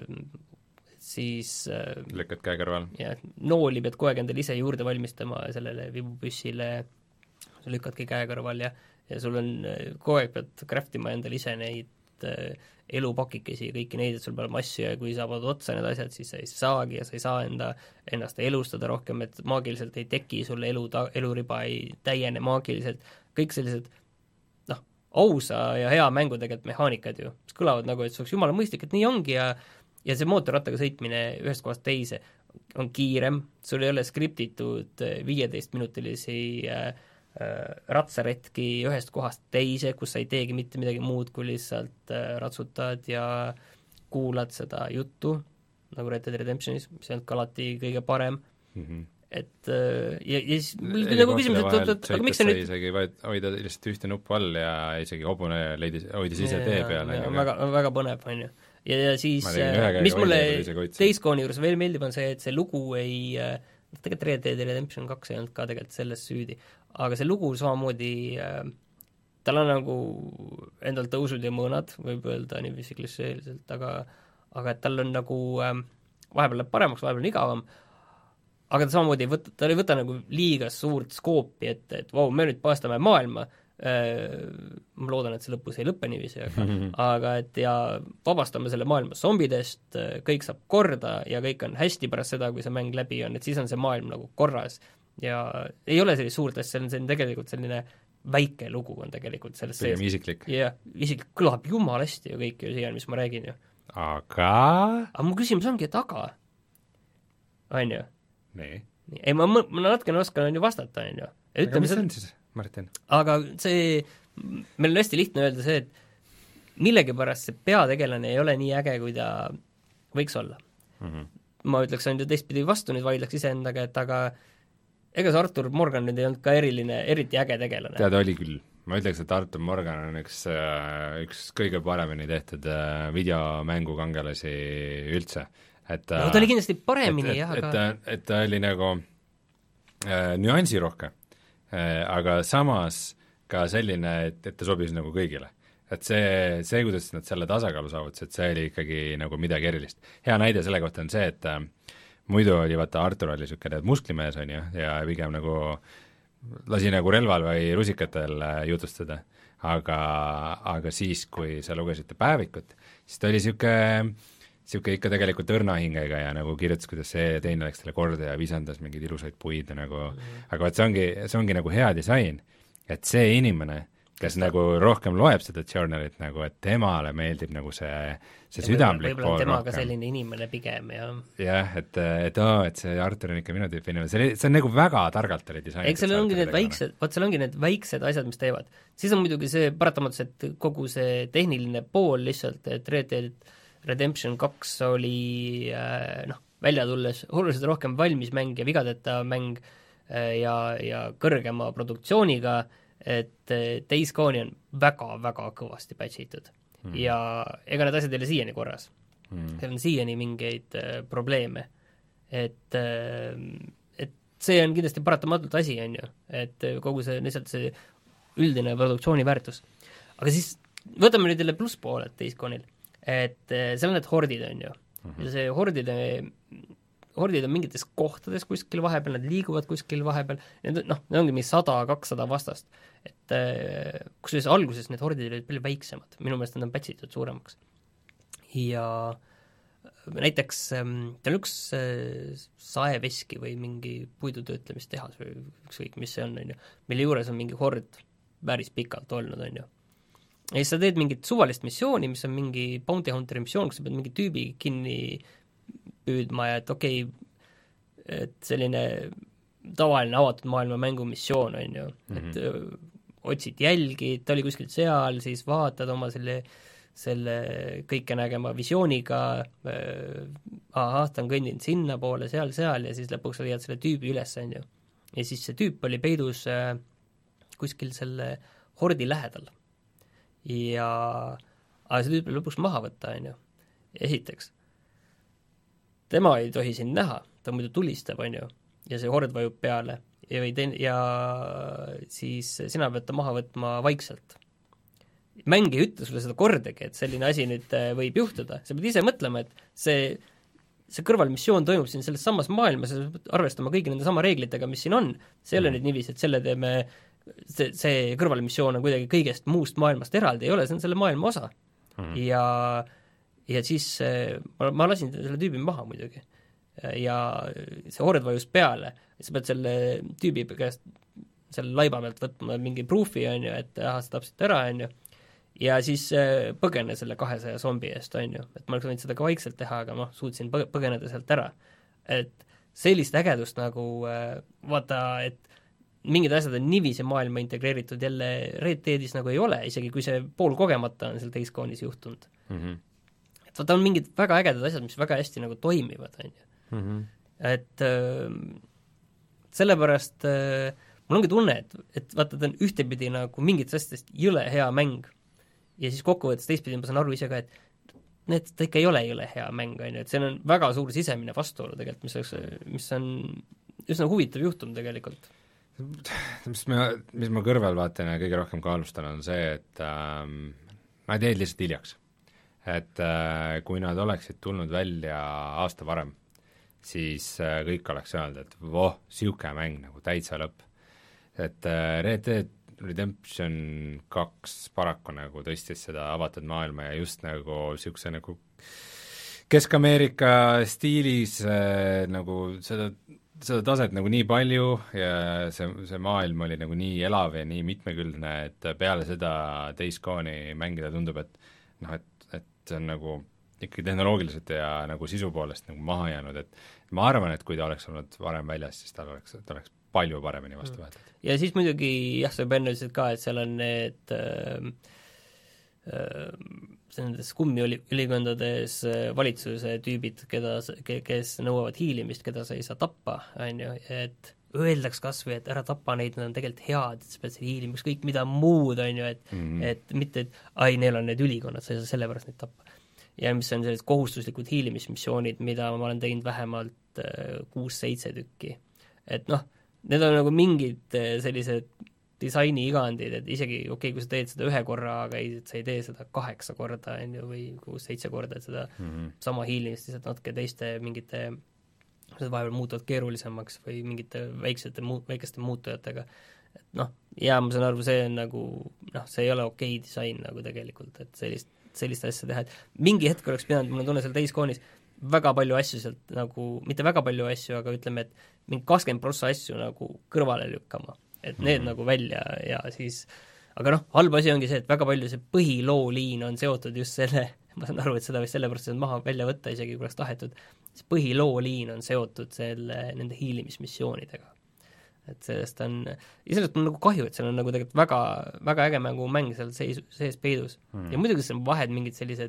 siis äh, lükkad käe kõrval. Ja, nooli pead kogu aeg endale ise juurde valmistama sellele vibupüssile, sa lükkadki käe kõrval ja, ja sul on, kogu aeg pead craftima endale ise neid äh, elupakikesi ja kõiki neid, et sul peab asju ja kui saavad otsa need asjad, siis sa ei saagi ja sa ei saa enda, ennast elustada rohkem, et maagiliselt ei teki sulle elu, eluriba ei täiene maagiliselt, kõik sellised noh, ausa ja hea mängu tegelikult mehaanikad ju, mis kõlavad nagu, et see oleks jumala mõistlik, et nii ongi ja ja see mootorrattaga sõitmine ühest kohast teise on kiirem, sul ei ole skriptitud viieteistminutilisi äh, ratsaretki ühest kohast teise, kus sa ei teegi mitte midagi muud, kui lihtsalt ratsutad ja kuulad seda juttu, nagu Red Dead Redemptionis, mis on alati kõige parem, mm-hmm. et ja, ja siis nagu küsimus, et, et, et aga miks see nüüd isegi hoida lihtsalt ühte nuppu all ja isegi hobune leidis, hoidis ise tee peale. Väga, väga põnev, on ju. Ja, ja siis, mis mulle Days Gone'i juures veel meeldib, on see, et see lugu ei tegelikult Red Dead Redemption kaks ei olnud ka tegelikult selles süüdi, aga see lugu samamoodi äh, tal on nagu endal tõusud ja mõõnad, võib öelda niiviisi klišeeliselt, aga aga et tal on nagu äh, vahepeal läheb paremaks, vahepeal on igavam, aga ta samamoodi ei võta, ta ei võta nagu liiga suurt skoopi, et, et vau, me nüüd päästame maailma, ma loodan, et see lõpus ei lõppe niiviisi, aga aga et ja vabastame selle maailma zombidest, kõik saab korda ja kõik on hästi pärast seda, kui see mäng läbi on, et siis on see maailm nagu korras ja ei ole sellist suurt asja, see on, see on tegelikult selline väike lugu on tegelikult selles sees. Pigem isiklik. jah, isiklik kõlab jumal hästi ju kõik ju siiani, mis ma räägin ju. Aga? aga mu küsimus ongi, et aga? on ju? nii? ei, ma, ma natukene oskan on ju vastata, on ju. aga mis see on siis? Martin. aga see, meil on hästi lihtne öelda see, et millegipärast see peategelane ei ole nii äge, kui ta võiks olla mm. -hmm. ma ütleks, on ju teistpidi vastu, nüüd vaidleks iseendaga, et aga ega see Arthur Morgan nüüd ei olnud ka eriline, eriti äge tegelane. tead, oli küll. ma ütleks, et Arthur Morgan on üks, üks kõige paremini tehtud videomängu kangelasi üldse. Et, no ta oli kindlasti paremini, et, jah, aga et ta, et ta oli nagu äh, nüansirohke aga samas ka selline, et, et ta sobis nagu kõigile. Et see, see, kuidas nad selle tasakaalu saavutasid, see oli ikkagi nagu midagi erilist. Hea näide selle kohta on see, et äh, muidu oli, vaata, Artur oli niisugune musklimees, on ju, ja pigem nagu lasi nagu relval või rusikatel jutustada. Aga, aga siis, kui sa lugesite päevikut, siis ta oli niisugune niisugune ikka tegelikult õrnahingega ja nagu kirjutas, kuidas see teine läks talle korda ja visandas mingeid ilusaid puid ja nagu mm. aga vaat see ongi, see ongi nagu hea disain, et see inimene, kes ta... nagu rohkem loeb seda journalit nagu, et temale meeldib nagu see, see südamlik pool rohkem. Võib-olla on temaga selline inimene pigem, jah. jah, et, et oo, et see Artur on ikka minu tüüpi inimene, see, see on nagu väga targalt oli disain. eks seal ongi need väiksed, vaat seal ongi need väiksed asjad, mis teevad. siis on muidugi see paratamatus, et kogu see tehniline pool lihtsalt, et Red Dead Redemption kaks oli noh, välja tulles oluliselt rohkem valmis mäng ja vigadeta mäng ja, ja kõrgema produktsiooniga, et Days Gone'i on väga-väga kõvasti patchitud mm. ja ega need asjad ei ole siiani korras mm.. seal on siiani mingeid äh, probleeme, et äh, et see on kindlasti paratamatult asi, on ju, et kogu see, lihtsalt see üldine produktsiooni väärtus. Aga siis võtame nüüd jälle plusspooled Days Gone'il, et seal on need hordid, on ju mm-hmm. ja see hordide, hordid on mingites kohtades kuskil vahepeal, nad liiguvad kuskil vahepeal, need, noh, need ongi mingi sada, kakssada vastast, et kusjuures alguses need hordid olid palju väiksemad, minu meelest nad on pätsitud suuremaks. Ja näiteks tal on üks saeveski või mingi puidutöötlemistehas või ükskõik, mis see on, on ju, mille juures on mingi hord päris pikalt olnud, on ju. Ja siis sa teed mingit suvalist missiooni, mis on mingi bounty hunteri missioon, kus sa pead mingi tüübi kinni püüdma ja et okei okay,, et selline tavaline avatud maailma mängu missioon, on ju, mm-hmm. et öö, otsid jälgi, ta oli kuskil seal, siis vaatad oma selle, selle kõike nägema visiooniga, ahah, ta on kõndinud sinna poole, seal, seal ja siis lõpuks sa leiad selle tüübi üles, on ju. Ja siis see tüüp oli peidus äh, kuskil selle hordi lähedal. Ja aga see tüüp lõpuks maha võtta, on ju. Esiteks, tema ei tohi sind näha, ta muidu tulistab, on ju, ja see hord vajub peale ja, või ten- ja siis sina pead ta maha võtma vaikselt. Mäng ei ütle sulle seda kordagi, et selline asi nüüd võib juhtuda, sa pead ise mõtlema, et see, see kõrvalmissioon toimub siin selles samas maailmas, sa pead arvestama kõigi nende sama reeglitega, mis siin on, see ei ole nüüd niiviisi, et selle teeme see, see kõrvalmissioon on kuidagi kõigest muust maailmast eraldi, ei ole, see on selle maailma osa mm. ja, ja siis ma, ma lasin selle tüübi maha muidugi ja see hord vajus peale, sa pead selle tüübi käest selle laiba pealt võtma mingi proofi, on ju, et ahah, sa tapsid ära, on ju, ja siis põgene selle kahesaja zombi eest, on ju, et ma oleks võinud seda ka vaikselt teha, aga ma suutsin põge- põgeneda sealt ära. Et sellist ägedust nagu vaata, et mingid asjad on niiviisi maailma integreeritud, jälle Red Deadis nagu ei ole, isegi kui see pool kogemata on seal Days Gone'is juhtunud mm-hmm. et vaata, on mingid väga ägedad asjad, mis väga hästi nagu toimivad, on ju mm-hmm. et äh, sellepärast äh, mul ongi tunne, et, et vaata, ta on ühtepidi nagu mingit asjadest jõle hea mäng ja siis kokkuvõttes teistpidi ma saan aru ise ka, et need, ta ikka ei ole jõle hea mäng, on ju, et see on väga suur sisemine vastuolu tegelikult, mis, oleks, mis on üsna huvitav juhtum tegelikult. Mis ma, mis ma kõrval vaatan ja kõige rohkem kaalustan, on see, et ähm, ma ei teinud lihtsalt hiljaks. et äh, kui nad oleksid tulnud välja aasta varem, siis äh, kõik oleks öelnud, et voh, siuke mäng nagu täitsa lõpp. Et äh, Red Dead Redemption kaks paraku nagu tõstis seda avatud maailma ja just nagu siukse nagu Kesk-Ameerika stiilis äh, nagu seda, seda taset nagu nii palju ja see, see maailm oli nagu nii elav ja nii mitmekülgne, et peale seda Days Gone'i mängida tundub, et noh, et, et see on nagu ikkagi tehnoloogiliselt ja nagu sisu poolest nagu maha jäänud, et ma arvan, et kui ta oleks olnud varem väljas, siis tal oleks, ta oleks palju paremini vastu võetud. Ja siis muidugi jah, sa juba enne ütlesid ka, et seal on need äh, nendes kummiülikondades valitsuse tüübid, keda, kes nõuavad hiilimist, keda sa ei saa tappa, on ju, et öeldaks kas või, et ära tapa neid, nad on tegelikult head, et sa pead selle hiilima, kõik mida muud, on ju, et mm -hmm. et mitte, et ai, neil on need ülikonnad, sa ei saa selle pärast neid tappa. Ja mis on sellised kohustuslikud hiilimismissioonid, mida ma olen teinud vähemalt kuus-seitse tükki. Et noh, need on nagu mingid sellised disaini igandid, et isegi okei okay,, kui sa teed seda ühe korra, aga ei, sa ei tee seda kaheksa korda, on ju, või kuus-seitse korda, et seda mm -hmm. sama hiilimist lihtsalt natuke teiste mingite, seda vahepeal muutuvad keerulisemaks või mingite väiksete, väikeste muutujatega. Et noh, ja ma saan aru, see on nagu, noh, see ei ole okei okay disain nagu tegelikult, et sellist, sellist asja teha, et mingi hetk oleks pidanud, mul on tunne seal Days Gone'is, väga palju asju sealt nagu, mitte väga palju asju, aga ütleme, et mingi kakskümmend prossa asju nagu kõrvale lükkama. Et need mm -hmm. nagu välja ja siis, aga noh, halb asi ongi see, et väga palju see põhilooliin on seotud just selle, ma saan aru, et seda võis sellepärast seda maha välja võtta, isegi kui oleks tahetud, see põhilooliin on seotud selle, nende hiilimismissioonidega. Et sellest on, ja sellest on nagu kahju, et seal on nagu tegelikult väga, väga äge mängu mäng seal sees, sees peidus mm. -hmm. ja muidugi seal on vahed mingid sellised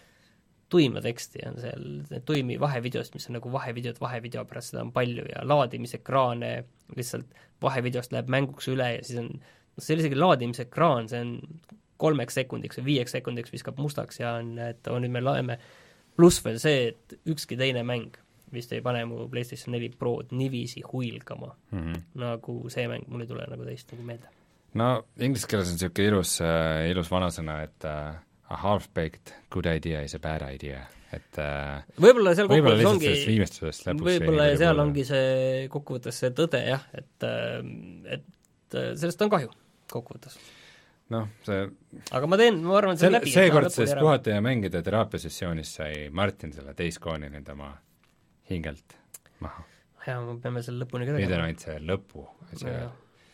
tuima teksti on seal, tuimi vahevideost, mis on nagu vahevideod vahevideo pärast, seda on palju ja laadimisekraane lihtsalt vahevideost läheb mänguks üle ja siis on, no see oli isegi laadimisekraan, see on kolmeks sekundiks või viieks sekundiks viskab mustaks ja on, et on nüüd me laeme, pluss veel see, et ükski teine mäng vist ei pane mu PlayStation neli Prod niiviisi huilgama mm, -hmm. nagu see mäng, mul ei tule nagu teist nagu meelde. No inglise keeles on niisugune ilus äh,, ilus vanasõna, et äh, a half-baked good idea is a bad idea, et äh, võib-olla seal võib-olla kokkuvõttes ongi, võib-olla seal poole. ongi see kokkuvõttes see tõde jah, et, et sellest on kahju kokkuvõttes. noh, see aga ma teen, ma arvan, et see on läbi. seekordses puhata ja mängida teraapiasessioonis sai Martin selle Days Gone'i nüüd oma hingelt maha. jaa, me peame selle lõpuni ka tegema. nüüd on ainult see lõpu see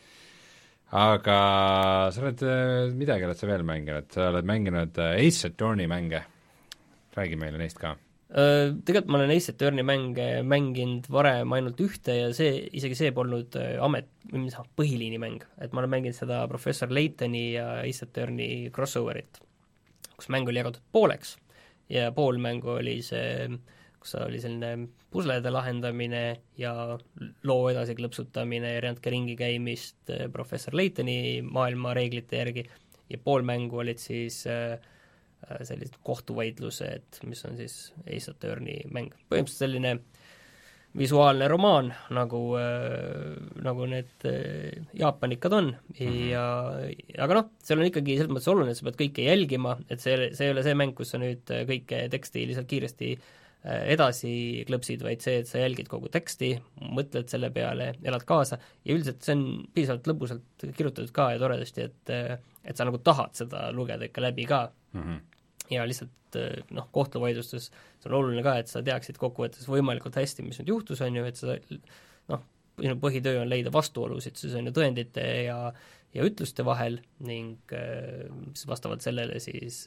aga sa oled, midagi oled sa veel mänginud, sa oled mänginud Ace Attorney mänge, räägi meile neist ka. Tegelikult ma olen Ace Attorney mänge mänginud varem ainult ühte ja see, isegi see polnud amet, põhiliini mäng, et ma olen mänginud seda Professor Laytoni ja Ace Attorney crossoverit, kus mäng oli jagatud pooleks ja pool mängu oli see, kus oli selline puslede lahendamine ja loo edasi klõpsutamine ja erinevalt ringi käimist Professor Laytoni maailma reeglite järgi ja pool mängu olid siis äh, sellised kohtuvaidlused, mis on siis Ace Attorney mäng. Põhimõtteliselt selline visuaalne romaan, nagu äh, nagu need äh, jaapanikad on mm-hmm. ja aga noh, seal on ikkagi selles mõttes oluline, et sa pead kõike jälgima, et see, see ei ole see mäng, kus sa nüüd kõike teksti lihtsalt kiiresti edasi klõpsid, vaid see, et sa jälgid kogu teksti, mõtled selle peale, elad kaasa ja üldiselt see on piisavalt lõbusalt kirjutatud ka ja toredasti, et et sa nagu tahad seda lugeda ikka läbi ka mm-hmm. ja lihtsalt noh, kohtuvaidlustes see on oluline ka, et sa teaksid kokkuvõttes võimalikult hästi, mis nüüd juhtus, on ju, et sa noh, põhitöö on leida vastuolusid, siis on ju tõendite ja, ja ütluste vahel ning siis vastavalt sellele siis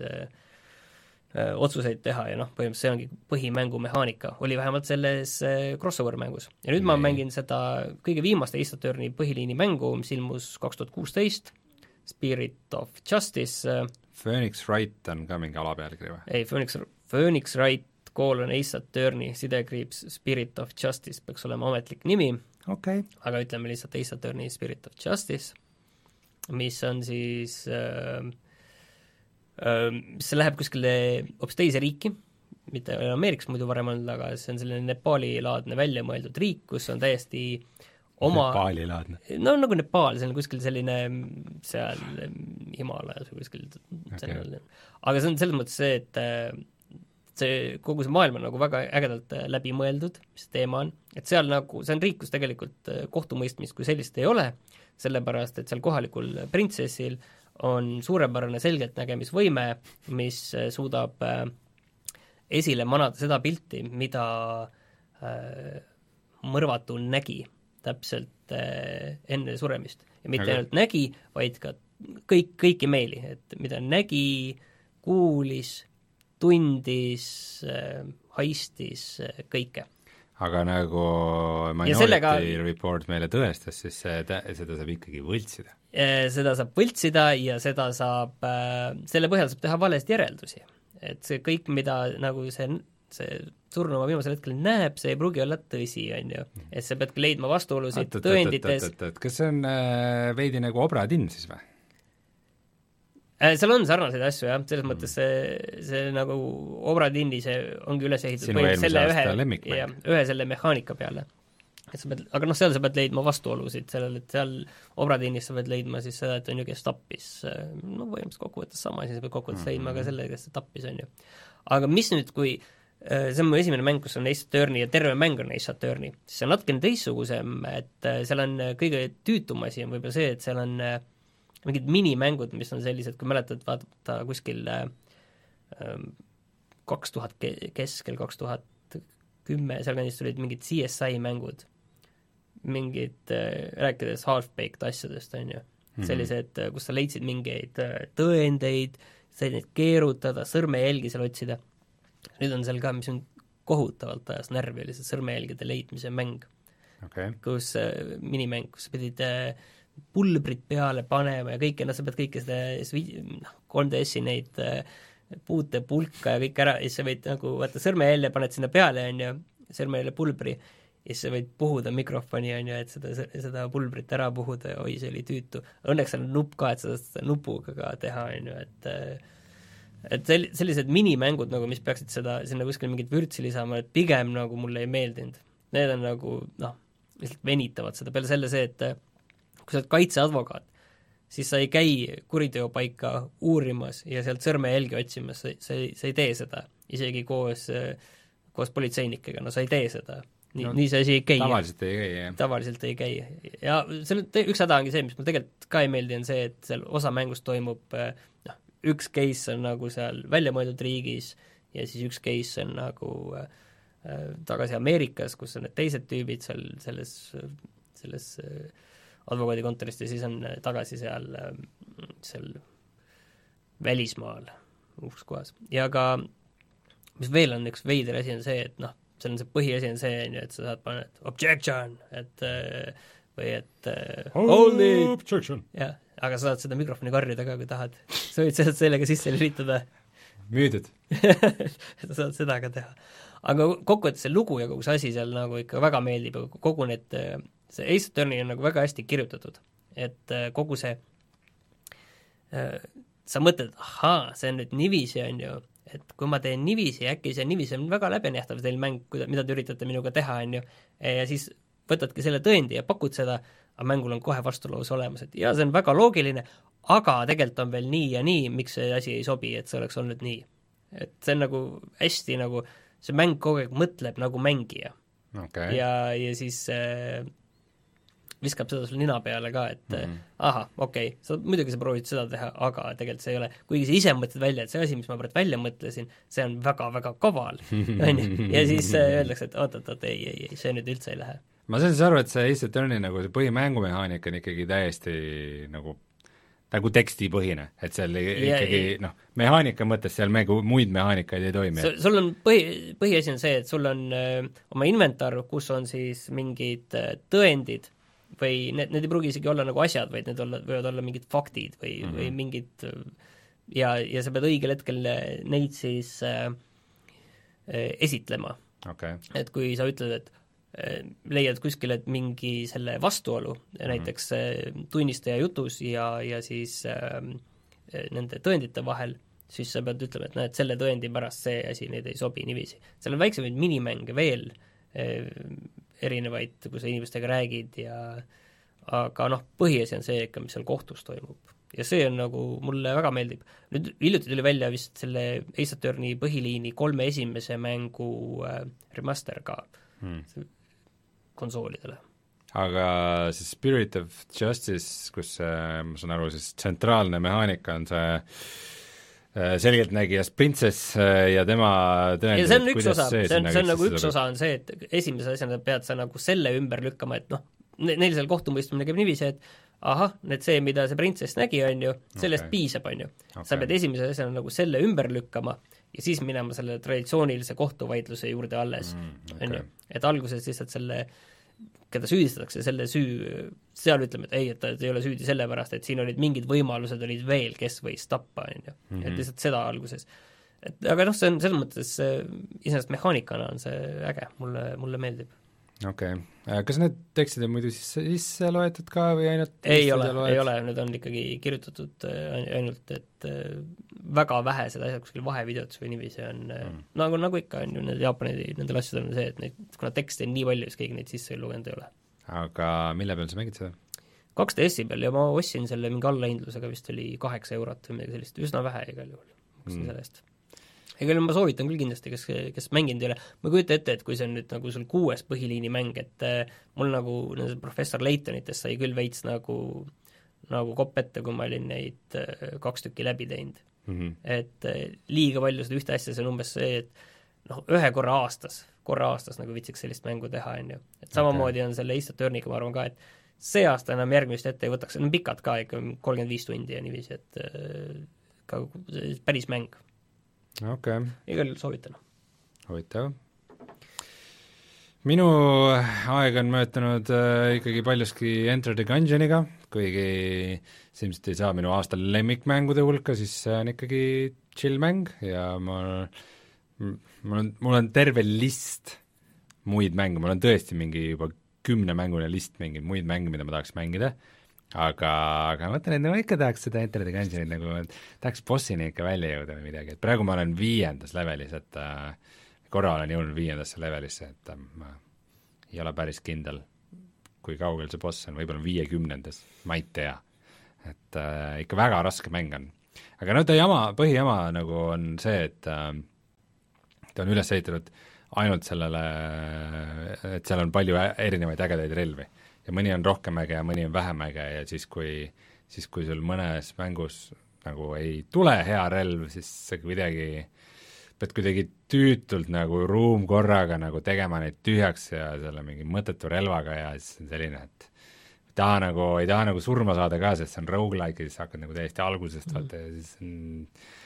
otsuseid teha ja noh, põhimõtteliselt see ongi põhimängu mehaanika, oli vähemalt selles crossover mängus. Ja nüüd ma mängin seda kõige viimast Ace Attorney põhiliini mängu, mis ilmus kaks tuhat kuusteist, Spirit of Justice. Phoenix Wright on ka mingi alapealkiri või? Ei, Phoenix, Phoenix Wright, koolon Ace Attorney, sidekriips Spirit of Justice peaks olema ametlik nimi okay., aga ütleme lihtsalt Ace Attorney Spirit of Justice, mis on siis äh, see läheb kuskile hoopis teise riiki, mitte Ameerikas muidu varem olnud, aga see on selline Nepaali-laadne väljamõeldud riik, kus on täiesti oma Nepaali-laadne? No nagu Nepaal, see on kuskil selline seal Himalajas või kuskil okay. Aga see on selles mõttes see, et see, kogu see maailm on nagu väga ägedalt läbi mõeldud, mis teema on, et seal nagu, see on riik, kus tegelikult kohtumõistmist kui sellist ei ole, sellepärast, et seal kohalikul printsessil on suurepärane selgeltnägemisvõime, mis suudab esile manada seda pilti, mida mõrvatu nägi täpselt enne suremist. Ja mitte okay. ainult nägi, vaid ka kõik, kõiki meeli, et mida nägi, kuulis, tundis, haistis, kõike. Aga nagu Minority sellega, Report meile tõestas, siis seda saab ikkagi võltsida. Seda saab võltsida ja seda saab, selle põhjal saab teha valesti järeldusi. Et see kõik, mida nagu see, see surnuma viimasel hetkel näeb, see ei pruugi olla tõsi, on ju. Et sa peadki leidma vastuolusid tõendites. Kas see on veidi nagu obratinn siis või? Seal on sarnaseid asju, jah, selles mõttes see, see nagu obratindi, see ongi üles ehitatud selle ühe, ja, ühe selle mehaanika peale. Et sa pead, aga noh, seal sa pead leidma vastuolusid sellele, et seal obratinnis sa pead leidma siis seda, et on ju, kes tappis, no põhimõtteliselt kokkuvõttes sama, siis sa pead kokkuvõttes leidma ka selle, kes tappis, on ju. Aga mis nüüd, kui see on mu esimene mäng, kus on Ace Attorney ja terve mäng on Ace Attorney, siis see on natukene teistsugusem, et seal on kõige tüütum asi on võib-olla see, et seal on mingid minimängud, mis on sellised, kui mäletad, vaadata kuskil kaks tuhat keskel, kaks tuhat kümme, seal kandist olid mingid C S I mängud, mingid, rääkides half-baked asjadest, on ju, mm-hmm. sellised, kus sa leidsid mingeid tõendeid, said neid keerutada, sõrmejälgi seal otsida. Nüüd on seal ka, mis on kohutavalt ajas närvi, oli see sõrmejälgide leidmise mäng, okay. kus minimäng, kus sa pidid pulbrid peale panema ja kõike, no sa pead kõike seda kolm D S-i neid puute pulka ja kõik ära, ja siis sa võid nagu, vaata sõrmejälje paned sinna peale, on ju, sõrmejälje pulbri, ja siis sa võid puhuda mikrofoni, on ju, et seda, seda pulbrit ära puhuda ja oi, see oli tüütu. Õnneks on nupp ka, et seda, seda nupuga ka teha, on ju, et et sellised minimängud, nagu mis peaksid seda, sinna kuskil mingit vürtsi lisama, et pigem nagu mulle ei meeldinud. Need on nagu, noh, lihtsalt venitavad seda, peale selle see, et kui sa oled kaitseadvokaat, siis sa ei käi kuriteopaika uurimas ja sealt sõrmejälgi otsimas, sa, sa, sa ei tee seda, isegi koos, koos politseinikega, no sa ei tee seda. Nii, no, nii see asi ei käi. Tavaliselt ei käi, jah. Tavaliselt ei käi. Ja see üks häda ongi see, mis mul tegelikult ka ei meeldi, on see, et seal osa mängust toimub, noh, üks case on nagu seal välja mõeldud riigis ja siis üks case on nagu äh, tagasi Ameerikas, kus on need teised tüübid seal selles, selles äh, advokaadikontorist ja siis on tagasi seal, seal välismaal, uus kohas. Ja ka, mis veel on üks veider asi, on see, et noh, seal on see põhiasi on see, et sa saad panna, et objection, et või et hold it, objection. Jah, aga sa saad seda mikrofoni karjuda ka, kui tahad. Sa võid seda sellega sisse lülitada. Müüdud. sa saad seda ka teha. Aga kokkuvõttes see lugu ja kogu see asi seal nagu ikka väga meeldib, kogu need see Ace Attorney on nagu väga hästi kirjutatud, et kogu see sa mõtled, ahaa, see on nüüd niiviisi, on ju, et kui ma teen niiviisi, äkki see niiviisi on väga läbenähtav teil mäng, mida te üritate minuga teha, on ju, ja siis võtadki selle tõendi ja pakud seda, aga mängul on kohe vastulaus olemas, et jaa, see on väga loogiline, aga tegelikult on veel nii ja nii, miks see asi ei sobi, et see oleks olnud nii. Et see on nagu hästi nagu, see mäng kogu aeg mõtleb nagu mängija. Okay. Ja, ja siis äh, viskab seda sul nina peale ka, et mm -hmm. aha, okei okay,, sa muidugi sa proovid seda teha, aga tegelikult see ei ole, kuigi sa ise mõtled välja, et see asi, mis ma praegu välja mõtlesin, see on väga-väga kaval, on ju, ja siis äh, öeldakse, et oot-oot-oot, ei, ei, ei, see nüüd üldse ei lähe. Ma saan siis aru, et see Ace Attorney nagu see põhimängumehaanika on ikkagi täiesti nagu nagu tekstipõhine, et seal ja, ikkagi noh, mehaanika mõttes seal mängu muid mehaanikaid ei toimi. Sul on põhi, põhiasi on see, et sul on öö, oma inventar, kus on siis mingid öö, tõendid või need, need ei pruugi isegi olla nagu asjad, vaid need olla, võivad olla mingid faktid või mm, -hmm. või mingid ja, ja sa pead õigel hetkel neid siis öö, esitlema. Okay. Et kui sa ütled, et leiad kuskil, et mingi selle vastuolu mm-hmm. näiteks tunnistaja jutus ja, ja siis äh, nende tõendite vahel, siis sa pead ütlema, et näed, selle tõendi pärast see asi, need ei sobi niiviisi. seal on väiksemaid minimänge veel äh, erinevaid, kui sa inimestega räägid ja aga noh, põhiasi on see ikka, mis seal kohtus toimub. Ja see on nagu, mulle väga meeldib. Nüüd hiljuti tuli välja vist selle Ace Attorney põhiliini kolme esimese mängu äh, remaster ka hmm. konsoolidele. Aga see Spirit of Justice, kus äh, ma saan aru, siis tsentraalne mehaanika on see selgeltnägijas princess ja tema tõendid, ja see on üks osa, see on, see on nagu üks osa on see, et esimese asjana pead sa nagu selle ümber lükkama, et noh, neil seal kohtumõistmine käib niiviisi, et ahah, need see, mida see princess nägi, on ju, sellest okay. piisab, on ju okay.. sa pead esimese asjana nagu selle ümber lükkama ja siis minema selle traditsioonilise kohtuvaidluse juurde alles mm,, okay. on ju, et alguses lihtsalt selle keda süüdistatakse, selle süü, seal ütleme, et ei, et ta ei ole süüdi sellepärast, et siin olid mingid võimalused, olid veel, kes võis tappa, on ju, et lihtsalt seda alguses. Et, aga noh, see on selles mõttes, iseenesest mehaanikana on see äge, mulle, mulle meeldib. Okei okay., kas need tekstid on muidu sisse, sisse loetud ka või ainult ei ole, ei ole, need on ikkagi kirjutatud ainult, et väga vähe seda asja kuskil vahevideots või niiviisi on mm. nagu, nagu ikka on ju, need Jaapani nendel asjadel on see, et neid, kuna tekste on nii palju, siis keegi neid sisse lugenud ei ole. Aga mille peal sa mängid seda? kaks D S-i peal ja ma ostsin selle mingi allahindlusega, vist oli kaheksa eurot või midagi sellist, üsna vähe igal juhul, maksin mm. selle eest. Ega ma soovitan küll kindlasti, kes, kes mänginud ei ole, ma kujuta ette, et kui see on nüüd nagu sul kuues põhiliini mäng, et äh, mul nagu professor Laytonitest sai küll veits nagu, nagu kopp ette, kui ma olin neid äh, kaks tükki läbi teinud mm. -hmm. et äh, liiga palju seda ühte asja, see on umbes see, et noh, ühe korra aastas, korra aastas nagu vitsiks sellist mängu teha, on ju. Et samamoodi okay. on selle Ace Attorney'ga, ma arvan ka, et see aasta enam järgmist ette ei võtaks, on pikad ka ikka kolmkümmend viis tundi ja niiviisi, et äh, ka päris mäng. Okei okay.. igal juhul soovitan. Huvitav. Minu aeg on möötanud äh, ikkagi paljuski Enter the Gungeoniga, kuigi ilmselt ei saa minu aasta lemmikmängude hulka, siis see on ikkagi chill mäng ja ma, mul on, mul on terve list muid mänge, mul on tõesti mingi juba kümnemängune list mingi muid mänge, mida ma tahaks mängida, aga, aga ma mõtlen, et ma ikka tahaks seda Enter the Gungeonit nagu, tahaks bossini ikka välja jõuda või midagi, et praegu ma olen viiendas levelis, et äh, korra olen jõudnud viiendasse levelisse, et äh, ma ei ole päris kindel, kui kaugel see boss on, võib-olla viiekümnendas, ma ei tea. Et äh, ikka väga raske mäng on. Aga no ta jama, põhijama nagu on see, et äh, ta on üles ehitatud ainult sellele, et seal on palju erinevaid ägedaid relvi. Ja mõni on rohkem äge ja mõni on vähem äge ja siis kui, siis kui sul mõnes mängus nagu ei tule hea relv, siis see kuidagi, pead kuidagi tüütult nagu ruumkorraga nagu tegema neid tühjaks ja selle mingi mõttetu relvaga ja siis on selline, et ei taha nagu, ei taha nagu surma saada ka, sest see on roguelike ja siis hakkad nagu täiesti algusest mm. vaata ja siis on,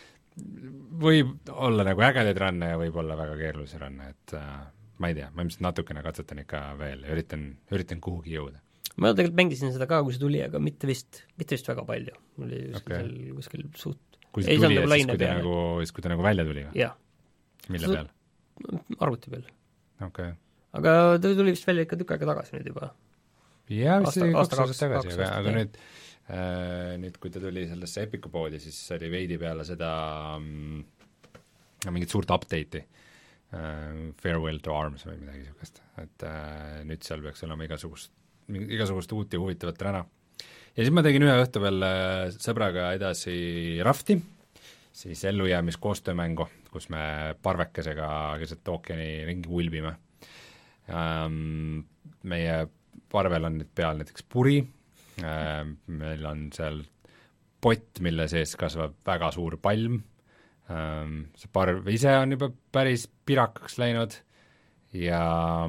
võib olla nagu ägedaid ranne ja võib olla väga keerulisi ranne, et äh, ma ei tea, ma ilmselt natukene katsetan ikka veel ja üritan, üritan kuhugi jõuda. Ma tegelikult mängisin seda ka, kui see tuli, aga mitte vist, mitte vist väga palju. Mul oli okay. seal kuskil suht... Kui see tuli ja siis kui, nagu, siis kui ta nagu välja tuli? Jah. Mille Su... peal? Arvuti peal. Okay. Aga ta tuli vist välja ikka tükk aega tagasi nüüd juba. Jaa, vist oli kaks aastat tagasi, aga, aga nüüd, äh, nüüd kui ta tuli sellesse Epiku poodi, siis oli veidi peale seda mm, mingit suurt update'i. Uh, Farewell to Arms või midagi niisugust, et uh, nüüd seal peaks olema igasugust, igasugust uut ja huvitavat räna. Ja siis ma tegin ühe õhtu veel uh, sõbraga edasi Rafti, siis ellujäämiskoostöömängu, kus me parvekesega keset ookeani ringi ulbime. Um, meie parvel on nüüd peal näiteks puri, uh, meil on seal pott, mille sees kasvab väga suur palm, Um, see parv ise on juba päris pirakaks läinud ja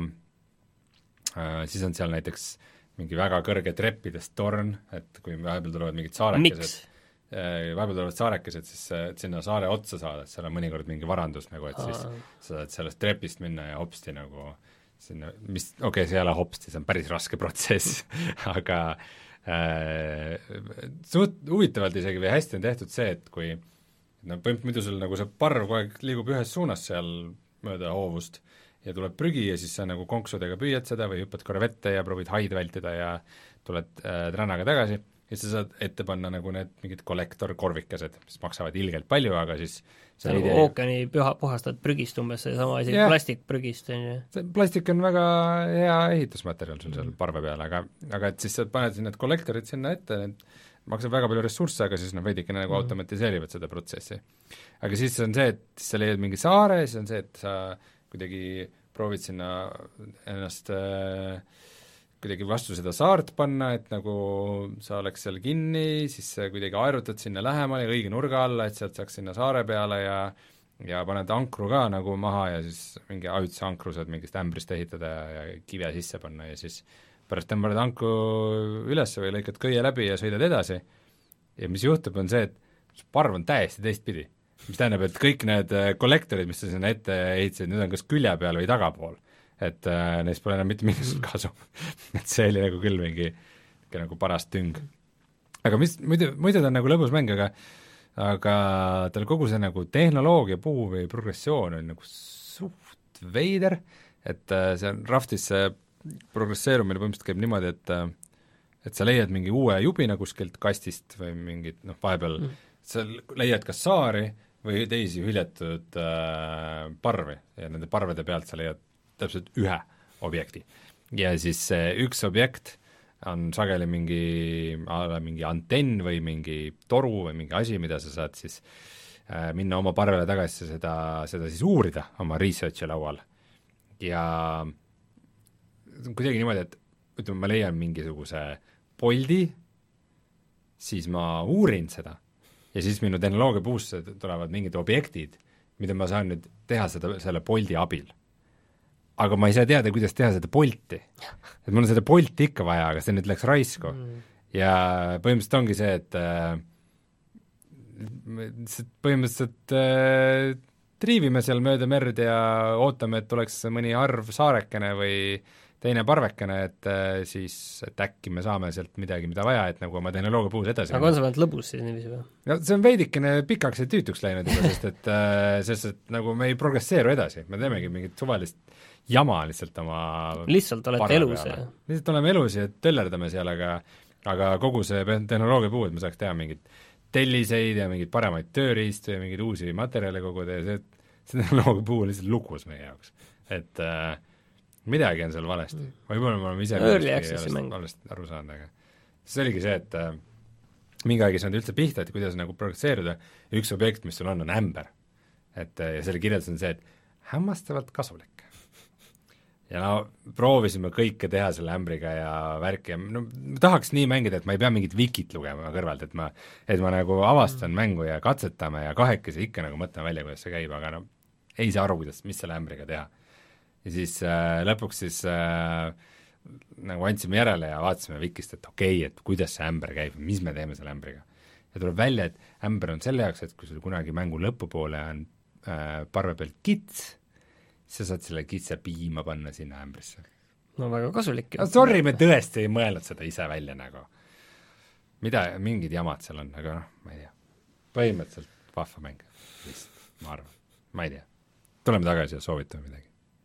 uh, siis on seal näiteks mingi väga kõrge treppidest torn, et kui vahepeal tulevad mingid saarekesed, uh, vahepeal tulevad saarekesed, siis uh, sinna saare otsa saada, et seal on mõnikord mingi varandus nagu, et siis sa saad sellest trepist minna ja hopsti nagu sinna, mis, okei okay,, see ei ole hopsti, see on päris raske protsess aga uh, suht huvitavalt isegi või hästi on tehtud see, et kui no põhimõtteliselt muidu sul nagu see parv kogu aeg liigub ühes suunas seal mööda hoovust ja tuleb prügi ja siis sa nagu konksudega püüad seda või hüppad korra vette ja proovid haid vältida ja tuled äh, trännaga tagasi ja sa saad ette panna nagu need mingid kollektorkorvikesed, mis maksavad ilgelt palju, aga siis see on nagu ookeani püha, puhastad prügist umbes, see sama asi yeah. plastikprügist, on ju. see plastik on väga hea ehitusmaterjal sul seal mm. parve peal, aga, aga et siis sa paned need kollektorid sinna ette, need maksab väga palju ressursse, aga siis nad veidikene nagu mm. automatiseerivad seda protsessi. Aga siis on see, et sa leiad mingi saare, siis on see, et sa kuidagi proovid sinna ennast äh, kuidagi vastu seda saart panna, et nagu sa oleks seal kinni, siis kuidagi aerutad sinna lähemale õige nurga alla, et sealt saaks sinna saare peale ja ja paned ankru ka nagu maha ja siis mingi ajutise ankru saad mingist ämbrist ehitada ja, ja kive sisse panna ja siis pärast tõmbad ankru üles või lõikad köie läbi ja sõidad edasi. Ja mis juhtub, on see, et parv on täiesti teistpidi. Mis tähendab, et kõik need kollektorid, mis sa sinna ette ehitasid, need on kas külje peal või tagapool. Et äh, neist pole enam mitte mingisugust kasu. et see oli nagu küll mingi nagu paras tüng. Aga mis, muidu, muidu ta on nagu lõbus mäng, aga aga tal kogu see nagu tehnoloogia puu või progressioon on nagu suht veider, et äh, see on Raftis see progresseerumine põhimõtteliselt käib niimoodi, et äh, et sa leiad mingi uue jubina kuskilt kastist või mingit, noh, vahepeal mm. sa leiad kas saari või teisi hüljatud äh, parvi ja nende parvede pealt sa leiad täpselt ühe objekti. Ja siis see üks objekt on sageli mingi, mingi antenn või mingi toru või mingi asi, mida sa saad siis äh, minna oma parvele tagasi seda, seda siis uurida oma research'i laual. Ja kuidagi niimoodi, et ütleme, ma leian mingisuguse poldi, siis ma uurin seda ja siis minu tehnoloogia puusse tulevad mingid objektid, mida ma saan nüüd teha seda, selle poldi abil. Aga ma ei saa teada, kuidas teha seda polti. Et mul on seda polti ikka vaja, aga see nüüd läks raisku. Mm. Ja põhimõtteliselt ongi see, et äh, põhimõtteliselt äh, triivime seal mööda merd ja ootame, et tuleks mõni arv saarekene või teine parvekene, et äh, siis et äkki me saame sealt midagi, mida vaja, et nagu oma tehnoloogia puhus edasi. Aga on see vähemalt lõbus siis niiviisi või? No see on veidikene pikaks ja tüütuks läinud juba, sest et, äh, sest et nagu me ei progresseeru edasi, me teemegi mingit suvalist jama lihtsalt oma lihtsalt olete elus ja lihtsalt oleme elus ja töllerdame seal, aga aga kogu see tehnoloogia puhul, et me saaks teha mingit telliseid ja mingeid paremaid tööriistu ja mingeid uusi materjale koguda ja see, see tehnoloogia puhul lihtsalt lukus meie jaoks. Et äh, midagi on seal valesti. Võib-olla me oleme ise valesti aru saanud, aga see oligi see, et äh, mingi aeg ei saanud üldse pihta, et kuidas nagu progresseeruda ja üks objekt, mis sul on, on ämber. Et ja selle kirjeldus on see, et hämmastavalt kasulik. Ja no proovisime kõike teha selle ämbriga ja värki ja no tahaks nii mängida, et ma ei pea mingit wikit lugema kõrvalt, et ma, et ma nagu avastan mm. mängu ja katsetame ja kahekesi ikka nagu mõtlen välja, kuidas see käib, aga no ei saa aru, kuidas, mis selle ämbriga teha. Ja siis äh, lõpuks siis äh, nagu andsime järele ja vaatasime wikist, et okei okay,, et kuidas see ämber käib, mis me teeme selle ämbriga. Ja tuleb välja, et ämber on selle jaoks, et kui sul kunagi mängu lõpupoole on äh, parve pealt kits, sa saad selle kitse piima panna sinna ämbrisse. No väga kasulik. No, sorry, me tõesti ei mõelnud seda ise välja nagu. Mida, mingid jamad seal on, aga noh, ma ei tea. Põhimõtteliselt vahva mäng, vist, ma arvan. Ma ei tea. Tuleme tagasi ja soovitame midagi.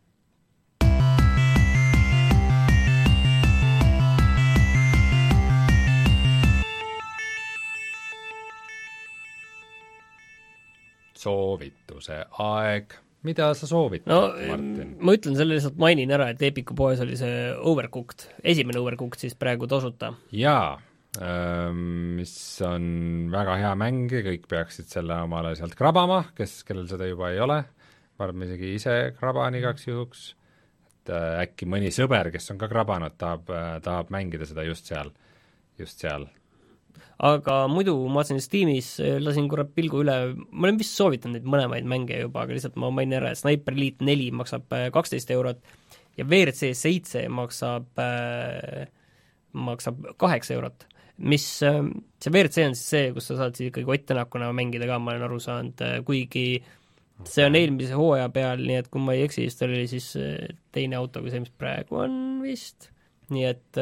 Soovituse aeg. Mida sa soovid, no, Martin? Ma ütlen selle lihtsalt mainin ära, et Epiku poes oli see Overcooked, esimene Overcooked siis praegu tosuta. Jaa, mis on väga hea mäng ja kõik peaksid selle omale sealt krabama, kes, kellel seda juba ei ole. Ma arvan, isegi ise kraban igaks juhuks, et äkki mõni sõber, kes on ka krabanud, tahab, tahab mängida seda just seal, just seal. Aga muidu ma vaatasin Steamis, lasin korra pilgu üle, ma olen vist soovitanud neid mõlemaid mänge juba, aga lihtsalt ma mainin ära, Sniper Elite neli maksab kaksteist eurot ja V R C seitse maksab, maksab kaheksa eurot. Mis, see V R C on siis see, kus sa saad siis ikkagi Ott Tänakuna mängida ka, ma olen aru saanud, kuigi see on eelmise hooaja peal, nii et kui ma ei eksi, siis tal oli siis teine auto kui see, mis praegu on vist, nii et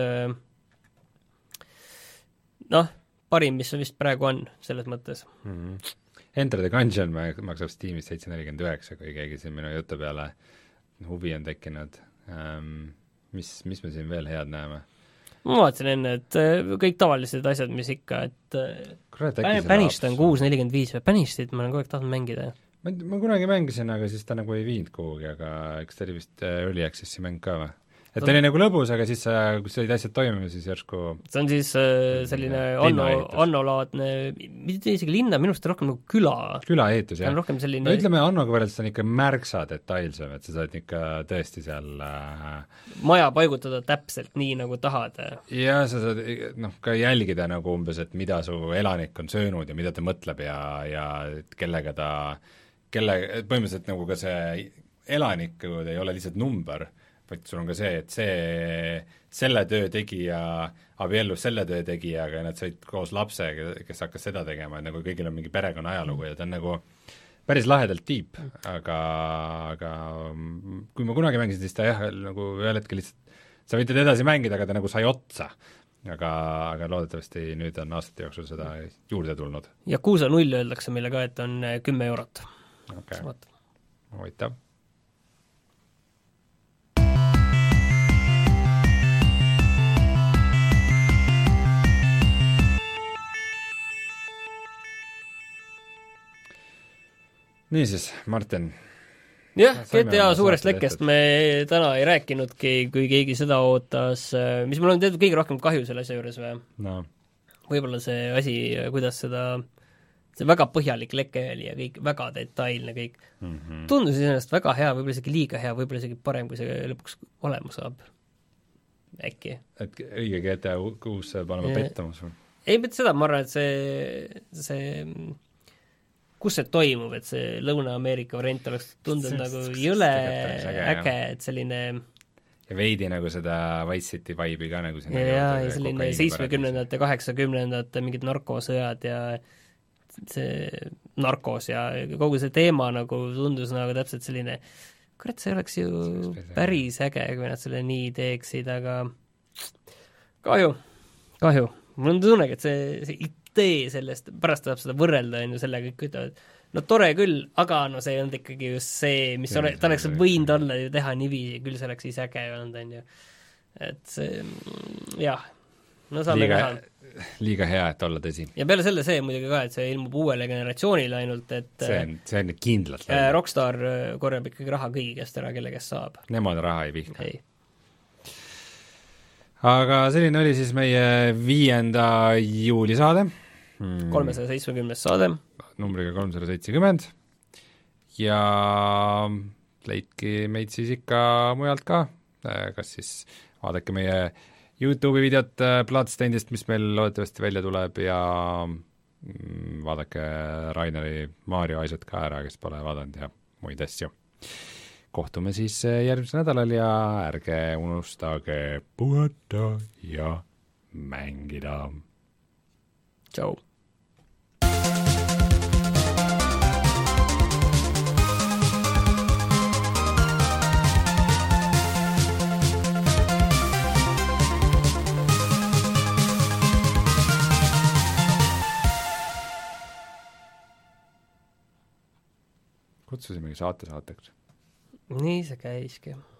noh, parim, mis vist praegu on, selles mõttes. Mm-hmm. Enter the Gungeon maksab Steamis seitse nelikümmend üheksa, kui keegi siin minu jutu peale huvi on tekkinud. Um, mis, mis me siin veel head näeme? ma vaatasin enne, et kõik tavalised asjad, mis ikka, et Kurat, Banished on kuus nelikümmend viis või Banished'it ma olen kogu aeg tahtnud mängida. Ma, ma kunagi mängisin, aga siis ta nagu ei viinud kuhugi, aga eks ta oli vist Early Access'i mäng ka või? Et ta oli nagu lõbus, aga siis, kui sa olid asjad toimima, siis järsku see on siis selline anno, annolaadne, mitte isegi linna, minu arust rohkem nagu küla. Külaehitus, jah. rohkem selline... no ütleme, annoga võrreldes on ikka märksa detailsem, et sa saad ikka tõesti seal äh... maja paigutada täpselt nii, nagu tahad. Ja sa saad noh, ka jälgida nagu umbes, et mida su elanik on söönud ja mida ta mõtleb ja, ja kellega ta, kelle, põhimõtteliselt nagu ka see elanikud ei ole lihtsalt number, vaid sul on ka see, et see, selle töö tegija abiellus selle töö tegijaga ja nad said koos lapse, kes hakkas seda tegema, et nagu kõigil on mingi perekonna ajalugu ja ta on nagu päris lahedalt tiip, aga, aga kui ma kunagi mängisin, siis ta jah, nagu ühel hetkel lihtsalt, sa võid teda edasi mängida, aga ta nagu sai otsa. Aga, aga loodetavasti nüüd on aastate jooksul seda juurde tulnud. Ja kuusa null öeldakse meile ka, et on kümme eurot. Okei, huvitav. Niisiis, Martin. Jah, G T A suurest lekkest me täna ei rääkinudki, kui keegi seda ootas, mis mul on teatud kõige rohkem kahju selle asja juures või? No. Võib-olla see asi, kuidas seda, see väga põhjalik leke oli ja kõik, väga detailne kõik. Mm -hmm. Tundus ennast väga hea, võib-olla isegi liiga hea, võib-olla isegi parem, kui see lõpuks olema saab. Äkki. Et õige G T A kuus saab olema pettumus või? Ei, mitte seda, ma arvan, et see, see kus see toimub, et see Lõuna-Ameerika variant oleks tundunud nagu jõle äge, et selline ja veidi nagu seda Vice City vibe'i ka nagu sinna ja, ja selline seitsmekümnendate, kaheksakümnendate mingid narkosõjad ja see narkos ja kogu see teema nagu tundus nagu täpselt selline, kurat, see oleks ju päris äge, kui nad selle nii teeksid, aga kahju, kahju. Mul on tunnegi, et see, see idee sellest, pärast tahab seda võrrelda, on ju sellega kõik ütlevad, no tore küll, aga no see on ikkagi just see, mis ole, ta oleks võinud olla ju teha niiviisi, küll see oleks siis äge olnud, on ju. Et see, jah, no saame liiga, näha. Liiga hea, et olla tõsi. Ja peale selle see muidugi ka, et see ilmub uuele generatsioonile ainult, et see on, see on kindlalt äh, Rockstar korjab ikkagi raha kõigi käest ära, kelle käest saab. Nemad raha ei vihka. Ei. Aga selline oli siis meie viienda juuli saade. kolmesaja seitsmekümnes saade. Numbriga kolmsada seitsekümmend. Ja leidki meid siis ikka mujalt ka. Kas siis vaadake meie YouTube'i videot Bloodstainedist, mis meil loodetavasti välja tuleb ja vaadake Raineri Mario asjad ka ära, kes pole vaadanud ja muid asju. Kohtume siis järgmisel nädalal ja ärge unustage puhata ja mängida. Tšau! Kutsusimegi saate saateks. Nii see käiski.